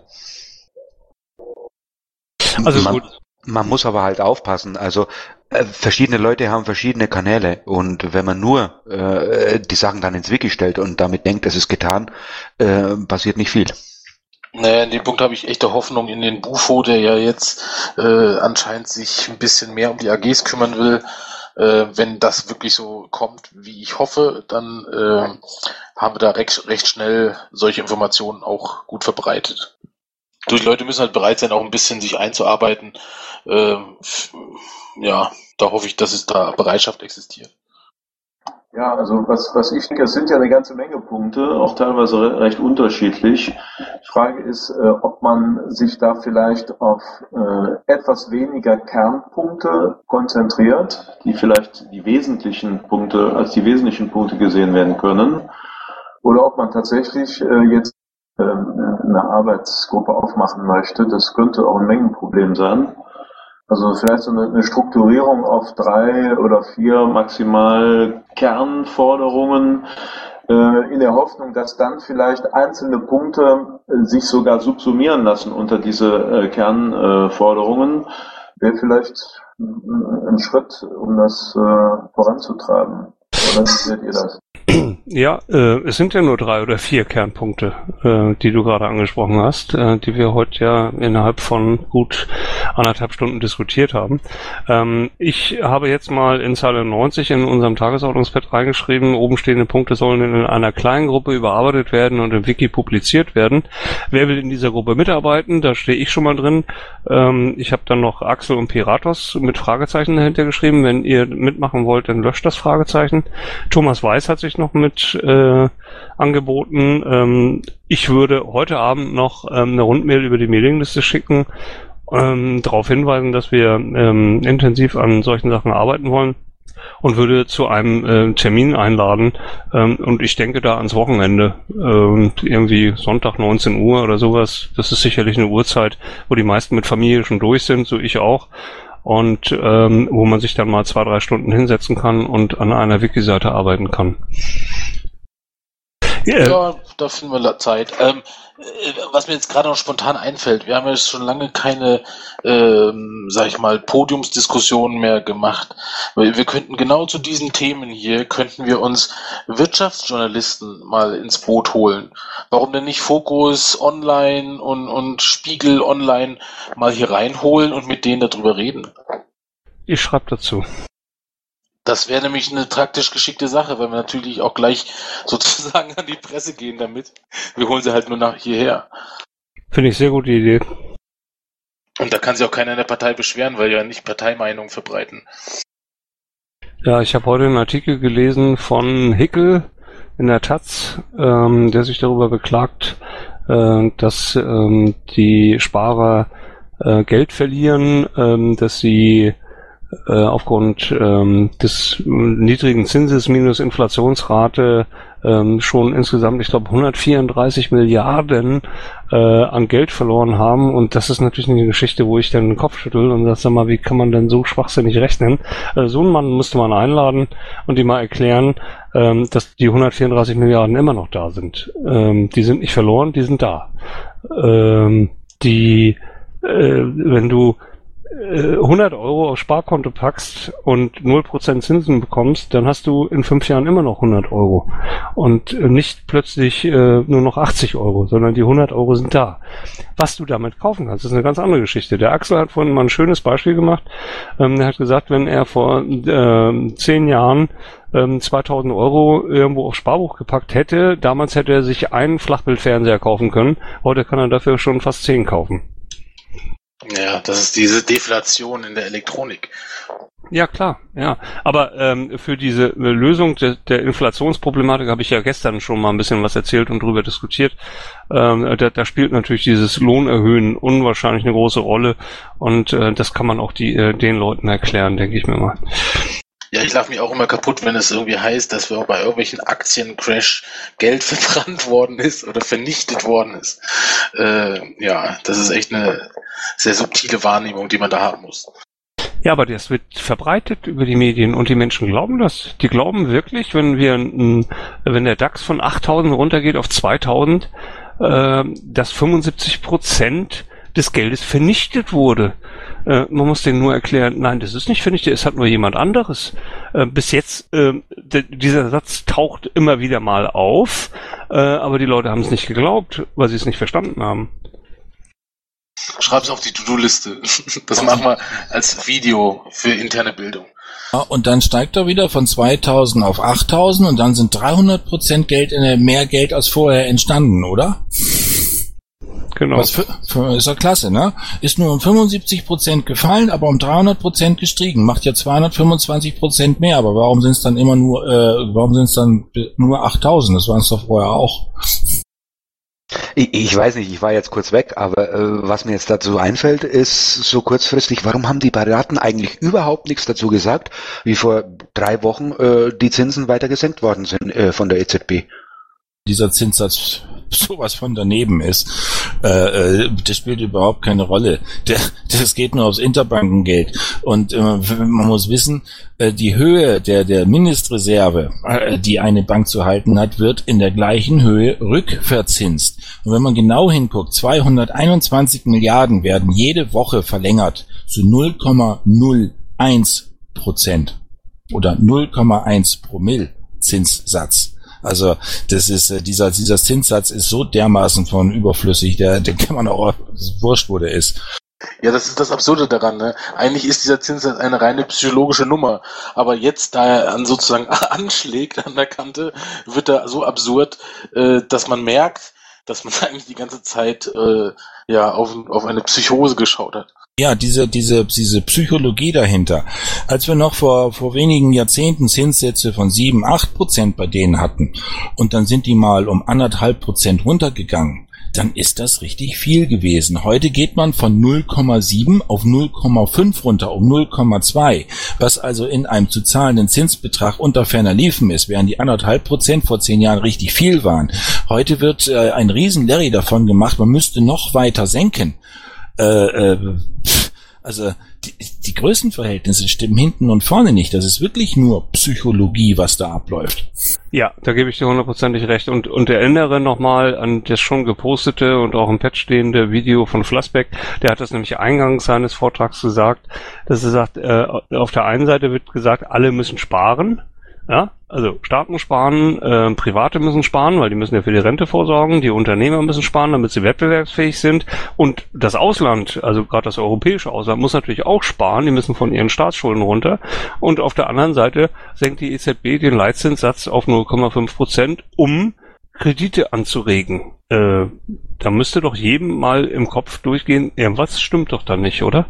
Also man muss aber halt aufpassen, also verschiedene Leute haben verschiedene Kanäle und wenn man nur die Sachen dann ins Wiki stellt und damit denkt, es ist getan, passiert nicht viel. Naja, in dem Punkt habe ich echte Hoffnung in den Bufo, der ja jetzt anscheinend sich ein bisschen mehr um die AGs kümmern will. Wenn das wirklich so kommt, wie ich hoffe, dann haben wir da recht schnell solche Informationen auch gut verbreitet. Die Leute müssen halt bereit sein, auch ein bisschen sich einzuarbeiten. Ja, da hoffe ich, dass es da Bereitschaft existiert. Ja, also was ich denke, es sind ja eine ganze Menge Punkte, auch teilweise recht unterschiedlich. Die Frage ist, ob man sich da vielleicht auf etwas weniger Kernpunkte konzentriert, die vielleicht die wesentlichen Punkte als die wesentlichen Punkte gesehen werden können, oder ob man tatsächlich jetzt eine Arbeitsgruppe aufmachen möchte. Das könnte auch ein Mengenproblem sein. Also vielleicht so eine Strukturierung auf 3 oder 4 maximal Kernforderungen, in der Hoffnung, dass dann vielleicht einzelne Punkte sich sogar subsumieren lassen unter diese Kernforderungen, wäre vielleicht ein Schritt, um das voranzutreiben. Oder wie seht ihr das? Ja, es sind ja nur 3 oder 4 Kernpunkte, die du gerade angesprochen hast, die wir heute ja innerhalb von gut 1,5 Stunden diskutiert haben. Ich habe jetzt mal in Zeile 90 in unserem Tagesordnungspad reingeschrieben, oben stehende Punkte sollen in einer kleinen Gruppe überarbeitet werden und im Wiki publiziert werden. Wer will in dieser Gruppe mitarbeiten? Da stehe ich schon mal drin. Ich habe dann noch Axel und Piratos mit Fragezeichen dahinter geschrieben. Wenn ihr mitmachen wollt, dann löscht das Fragezeichen. Thomas Weiß hat sich noch mit angeboten. Ich würde heute Abend noch eine Rundmail über die Mailingliste schicken, darauf hinweisen, dass wir intensiv an solchen Sachen arbeiten wollen und würde zu einem Termin einladen. Und ich denke da ans Wochenende, irgendwie Sonntag 19 Uhr oder sowas. Das ist sicherlich eine Uhrzeit, wo die meisten mit Familie schon durch sind, so ich auch. Und wo man sich dann mal 2-3 Stunden hinsetzen kann und an einer Wiki-Seite arbeiten kann. Ja, da finden wir Zeit. Was mir jetzt gerade noch spontan einfällt, wir haben ja schon lange keine, sag ich mal, Podiumsdiskussionen mehr gemacht. Wir könnten genau zu diesen Themen hier, könnten wir uns Wirtschaftsjournalisten mal ins Boot holen. Warum denn nicht Focus Online und Spiegel Online mal hier reinholen und mit denen darüber reden? Ich schreibe dazu. Das wäre nämlich eine taktisch geschickte Sache, weil wir natürlich auch gleich sozusagen an die Presse gehen damit. Wir holen sie halt nur nach hierher. Finde ich sehr gute Idee. Und da kann sich auch keiner in der Partei beschweren, weil ja nicht Parteimeinungen verbreiten. Ja, ich habe heute einen Artikel gelesen von Hickel in der Taz, der sich darüber beklagt, dass die Sparer Geld verlieren, dass sie aufgrund des niedrigen Zinses minus Inflationsrate schon insgesamt, ich glaube, 134 Milliarden an Geld verloren haben. Und das ist natürlich eine Geschichte, wo ich dann den Kopf schüttel und sage, sag mal, wie kann man denn so schwachsinnig rechnen? So einen Mann müsste man einladen und ihm mal erklären, dass die 134 Milliarden immer noch da sind. Die sind nicht verloren, die sind da. Wenn du 100 Euro aufs Sparkonto packst und 0% Zinsen bekommst, dann hast du in 5 Jahren immer noch 100 Euro. Und nicht plötzlich nur noch 80 Euro, sondern die 100 Euro sind da. Was du damit kaufen kannst, ist eine ganz andere Geschichte. Der Axel hat vorhin mal ein schönes Beispiel gemacht. Er hat gesagt, wenn er vor 10 Jahren 2000 Euro irgendwo aufs Sparbuch gepackt hätte, damals hätte er sich einen Flachbildfernseher kaufen können. Heute kann er dafür schon fast 10 kaufen. Ja, das ist diese Deflation in der Elektronik. Ja, klar, ja. Aber für diese Lösung der Inflationsproblematik habe ich ja gestern schon mal ein bisschen was erzählt und drüber diskutiert. Da spielt natürlich dieses Lohnerhöhen unwahrscheinlich eine große Rolle und das kann man auch den Leuten erklären, denke ich mir mal. Ja, ich lache mich auch immer kaputt, wenn es irgendwie heißt, dass bei irgendwelchen Aktiencrash Geld verbrannt worden ist oder vernichtet worden ist. Ja, das ist echt eine sehr subtile Wahrnehmung, die man da haben muss. Ja, aber das wird verbreitet über die Medien und die Menschen glauben das. Die glauben wirklich, wenn der DAX von 8.000 runtergeht auf 2.000, dass 75% des Geldes vernichtet wurde. Man muss denen nur erklären, nein, das ist nicht vernichtet, es hat nur jemand anderes. Bis jetzt, dieser Satz taucht immer wieder mal auf, aber die Leute haben es nicht geglaubt, weil sie es nicht verstanden haben. Schreib's auf die To-Do-Liste. Das machen wir als Video für interne Bildung. Ja, und dann steigt er wieder von 2.000 auf 8.000 und dann sind 300% mehr Geld als vorher entstanden, oder? Genau. Was ist ja klasse, ne? Ist nur um 75% gefallen, aber um 300% gestiegen. Macht ja 225% mehr, aber warum sind es dann nur 8.000? Das waren es doch vorher auch. Ich weiß nicht, ich war jetzt kurz weg, aber was mir jetzt dazu einfällt, ist so kurzfristig, warum haben die Piraten eigentlich überhaupt nichts dazu gesagt, wie vor 3 Wochen die Zinsen weiter gesenkt worden sind von der EZB? Dieser Zinssatz sowas von daneben ist, das spielt überhaupt keine Rolle. Das geht nur aufs Interbankengeld. Und man muss wissen, die Höhe der Mindestreserve, die eine Bank zu halten hat, wird in der gleichen Höhe rückverzinst. Und wenn man genau hinguckt, 221 Milliarden werden jede Woche verlängert zu 0,01% oder 0,1 Promille Zinssatz. Also das ist dieser Zinssatz ist so dermaßen von überflüssig, der kann man auch wurscht, wo der ist. Ja, das ist das Absurde daran, ne? Eigentlich ist dieser Zinssatz eine reine psychologische Nummer, aber jetzt, da er sozusagen anschlägt an der Kante, wird er so absurd, dass man merkt, dass man eigentlich die ganze Zeit auf eine Psychose geschaut hat. Ja, diese Psychologie dahinter. Als wir noch vor wenigen Jahrzehnten Zinssätze von 7-8% bei denen hatten und dann sind die mal um 1,5% runtergegangen, dann ist das richtig viel gewesen. Heute geht man von 0,7 auf 0,5 runter, um 0,2, was also in einem zu zahlenden Zinsbetrag unter ferner Liefen ist, während die 1,5% vor 10 Jahren richtig viel waren. Heute wird ein riesen Larry davon gemacht, man müsste noch weiter senken. Also die Größenverhältnisse stimmen hinten und vorne nicht. Das ist wirklich nur Psychologie, was da abläuft. Ja, da gebe ich dir 100% recht. Und erinnere nochmal an das schon gepostete und auch im Patch stehende Video von Flassbeck. Der hat das nämlich eingangs seines Vortrags gesagt, dass er sagt, auf der einen Seite wird gesagt, alle müssen sparen. Ja, also Staat muss sparen, Private müssen sparen, weil die müssen ja für die Rente vorsorgen, die Unternehmer müssen sparen, damit sie wettbewerbsfähig sind, und das Ausland, also gerade das europäische Ausland, muss natürlich auch sparen, die müssen von ihren Staatsschulden runter, und auf der anderen Seite senkt die EZB den Leitzinssatz auf 0,5%, um Kredite anzuregen. Da müsste doch jedem mal im Kopf durchgehen, irgendwas stimmt doch da nicht, oder?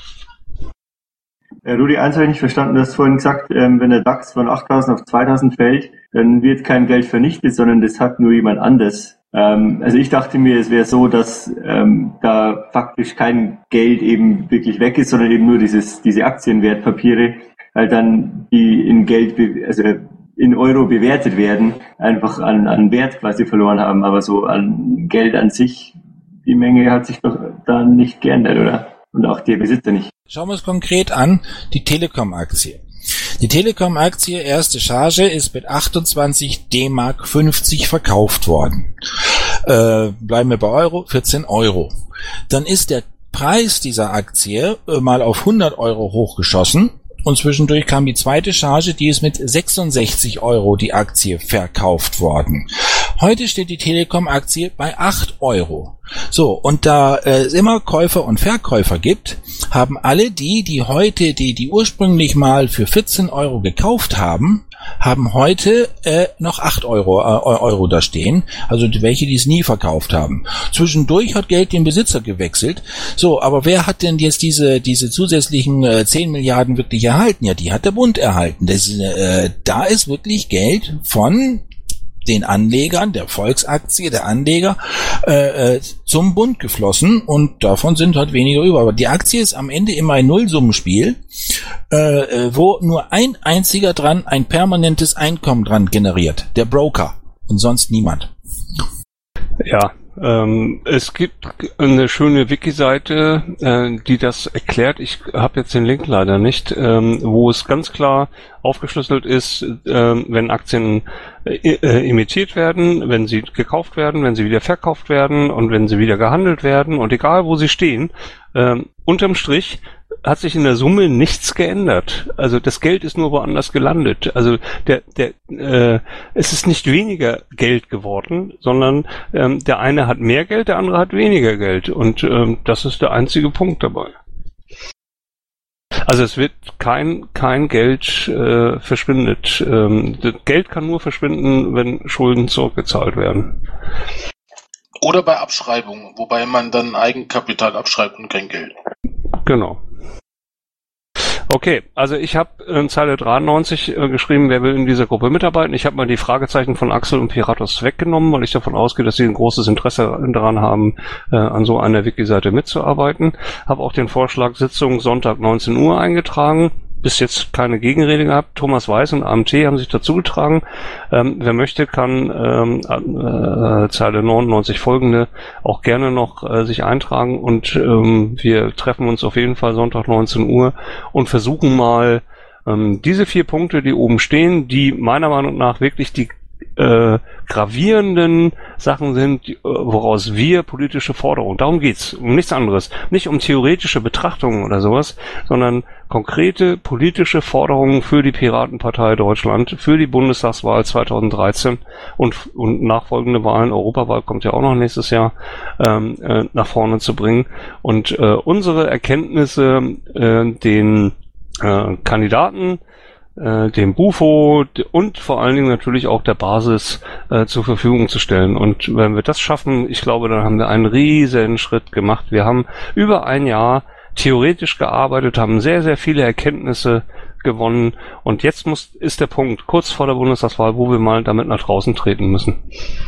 Rudi, eins habe ich nicht verstanden, du hast vorhin gesagt, wenn der DAX von 8.000 auf 2.000 fällt, dann wird kein Geld vernichtet, sondern das hat nur jemand anders. Also ich dachte mir, es wäre so, dass da faktisch kein Geld eben wirklich weg ist, sondern eben nur diese Aktienwertpapiere, halt dann die in Geld, also in Euro bewertet werden, einfach an Wert quasi verloren haben, aber so an Geld an sich, die Menge hat sich doch da nicht geändert, oder? Und auch der Besitzer nicht. Schauen wir uns konkret an, die Telekom-Aktie. Die Telekom-Aktie, erste Charge, ist mit 28 D-Mark 50 verkauft worden. Bleiben wir bei Euro, 14 Euro. Dann ist der Preis dieser Aktie mal auf 100 Euro hochgeschossen. Und zwischendurch kam die zweite Charge, die ist mit 66 Euro die Aktie verkauft worden. Heute steht die Telekom-Aktie bei 8 Euro. So, und da es immer Käufer und Verkäufer gibt, haben alle die heute, die ursprünglich mal für 14 Euro gekauft haben heute noch 8 Euro da stehen, also welche, die es nie verkauft haben. Zwischendurch hat Geld den Besitzer gewechselt. So, aber wer hat denn jetzt diese zusätzlichen 10 Milliarden wirklich erhalten? Ja, die hat der Bund erhalten. Da ist wirklich Geld von den Anlegern, der Volksaktie, der Anleger, zum Bund geflossen, und davon sind halt weniger über. Aber die Aktie ist am Ende immer ein Nullsummenspiel, wo nur ein einziger dran ein permanentes Einkommen dran generiert, der Broker, und sonst niemand. Ja, es gibt eine schöne Wiki-Seite, die das erklärt. Ich habe jetzt den Link leider nicht, wo es ganz klar aufgeschlüsselt ist, wenn Aktien emittiert werden, wenn sie gekauft werden, wenn sie wieder verkauft werden und wenn sie wieder gehandelt werden, und egal wo sie stehen, unterm Strich hat sich in der Summe nichts geändert. Also das Geld ist nur woanders gelandet. Also es ist nicht weniger Geld geworden, sondern der eine hat mehr Geld, der andere hat weniger Geld. Und das ist der einzige Punkt dabei. Also es wird kein Geld verschwindet. Das Geld kann nur verschwinden, wenn Schulden zurückgezahlt werden. Oder bei Abschreibungen, wobei man dann Eigenkapital abschreibt und kein Geld. Genau. Okay, also ich habe in Zeile 93 geschrieben, wer will in dieser Gruppe mitarbeiten. Ich habe mal die Fragezeichen von Axel und Piratos weggenommen, weil ich davon ausgehe, dass sie ein großes Interesse daran haben, an so einer Wiki-Seite mitzuarbeiten. Habe auch den Vorschlag Sitzung Sonntag 19 Uhr eingetragen. Bis jetzt keine Gegenrede gehabt. Thomas Weiß und AMT haben sich dazu getragen. Wer möchte, kann Zeile 99 folgende auch gerne noch sich eintragen, und wir treffen uns auf jeden Fall Sonntag 19 Uhr und versuchen mal diese 4 Punkte, die oben stehen, die meiner Meinung nach wirklich die gravierenden Sachen sind, woraus wir politische Forderungen, darum geht's, um nichts anderes, nicht um theoretische Betrachtungen oder sowas, sondern konkrete politische Forderungen für die Piratenpartei Deutschland, für die Bundestagswahl 2013 und nachfolgende Wahlen, Europawahl kommt ja auch noch nächstes Jahr, nach vorne zu bringen, und unsere Erkenntnisse den Kandidaten, dem Bufo und vor allen Dingen natürlich auch der Basis zur Verfügung zu stellen. Und wenn wir das schaffen, ich glaube, dann haben wir einen riesen Schritt gemacht. Wir haben über ein Jahr theoretisch gearbeitet, haben sehr, sehr viele Erkenntnisse gewonnen, und jetzt ist der Punkt kurz vor der Bundestagswahl, wo wir mal damit nach draußen treten müssen.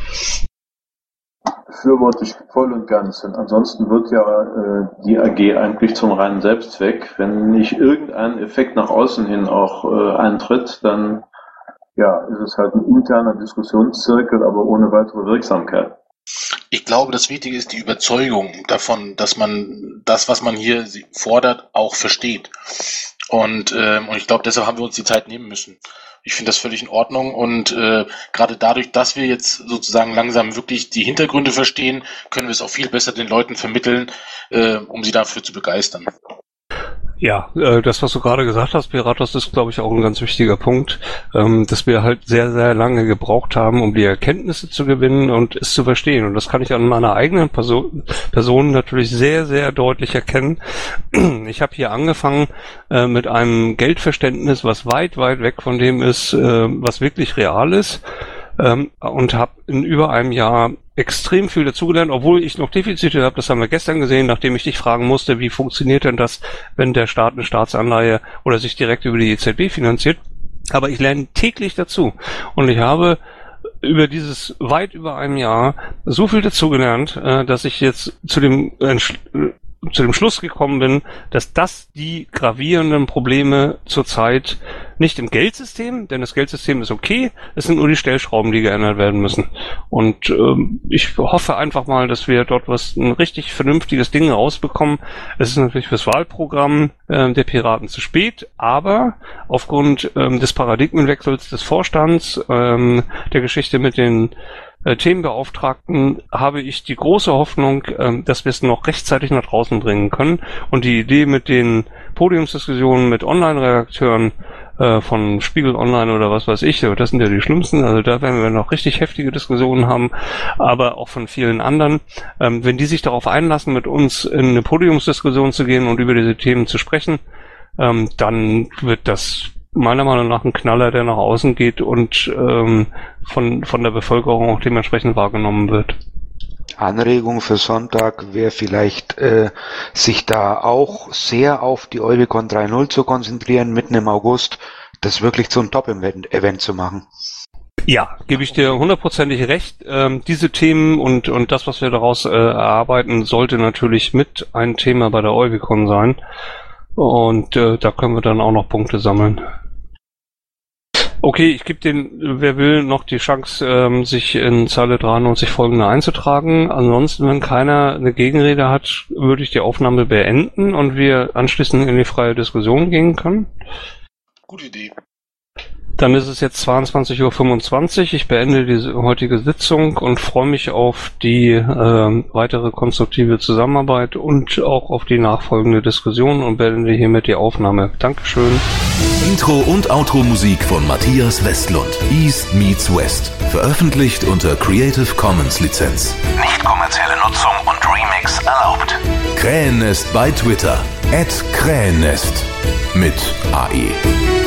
Befürworte ich voll und ganz. Und ansonsten wird ja die AG eigentlich zum reinen Selbstzweck. Wenn nicht irgendein Effekt nach außen hin auch eintritt, dann ja, ist es halt ein interner Diskussionszirkel, aber ohne weitere Wirksamkeit. Ich glaube, das Wichtige ist die Überzeugung davon, dass man das, was man hier fordert, auch versteht. Und ich glaube, deshalb haben wir uns die Zeit nehmen müssen. Ich finde das völlig in Ordnung und gerade dadurch, dass wir jetzt sozusagen langsam wirklich die Hintergründe verstehen, können wir es auch viel besser den Leuten vermitteln, um sie dafür zu begeistern. Ja, das, was du gerade gesagt hast, Piratos, ist, glaube ich, auch ein ganz wichtiger Punkt, dass wir halt sehr, sehr lange gebraucht haben, um die Erkenntnisse zu gewinnen und es zu verstehen. Und das kann ich an meiner eigenen Person natürlich sehr, sehr deutlich erkennen. Ich habe hier angefangen mit einem Geldverständnis, was weit, weit weg von dem ist, was wirklich real ist. Und habe in über einem Jahr extrem viel dazugelernt, obwohl ich noch Defizite habe. Das haben wir gestern gesehen, nachdem ich dich fragen musste, wie funktioniert denn das, wenn der Staat eine Staatsanleihe oder sich direkt über die EZB finanziert. Aber ich lerne täglich dazu. Und ich habe über dieses weit über einem Jahr so viel dazugelernt, dass ich jetzt zu dem Schluss gekommen bin, dass das die gravierenden Probleme zurzeit nicht im Geldsystem, denn das Geldsystem ist okay, es sind nur die Stellschrauben, die geändert werden müssen. Und ich hoffe einfach mal, dass wir dort ein richtig vernünftiges Ding rausbekommen. Es ist natürlich fürs Wahlprogramm der Piraten zu spät, aber aufgrund des Paradigmenwechsels des Vorstands, der Geschichte mit den Themenbeauftragten habe ich die große Hoffnung, dass wir es noch rechtzeitig nach draußen bringen können. Und die Idee mit den Podiumsdiskussionen mit Online-Redakteuren von Spiegel Online oder was weiß ich, das sind ja die schlimmsten, also da werden wir noch richtig heftige Diskussionen haben, aber auch von vielen anderen. Wenn die sich darauf einlassen, mit uns in eine Podiumsdiskussion zu gehen und über diese Themen zu sprechen, dann wird das meiner Meinung nach ein Knaller, der nach außen geht und von der Bevölkerung auch dementsprechend wahrgenommen wird. Anregung für Sonntag wäre vielleicht, sich da auch sehr auf die Eurocon 3.0 zu konzentrieren, mitten im August, das wirklich zu einem Top-Event zu machen. Ja, gebe ich dir hundertprozentig recht. Diese Themen und das, was wir daraus erarbeiten, sollte natürlich mit ein Thema bei der Eurocon sein. Und da können wir dann auch noch Punkte sammeln. Okay, ich gebe wer will, noch die Chance, sich in Zeile 93 folgende einzutragen. Ansonsten, wenn keiner eine Gegenrede hat, würde ich die Aufnahme beenden und wir anschließend in die freie Diskussion gehen können. Gute Idee. Dann ist es jetzt 22:25 Uhr. Ich beende diese heutige Sitzung und freue mich auf die weitere konstruktive Zusammenarbeit und auch auf die nachfolgende Diskussion und beende hiermit die Aufnahme. Dankeschön. Intro und Outro-Musik von Matthias Westlund. East meets West. Veröffentlicht unter Creative Commons Lizenz. Nicht kommerzielle Nutzung und Remix erlaubt. Krähennest bei Twitter. @Krähennest mit AE.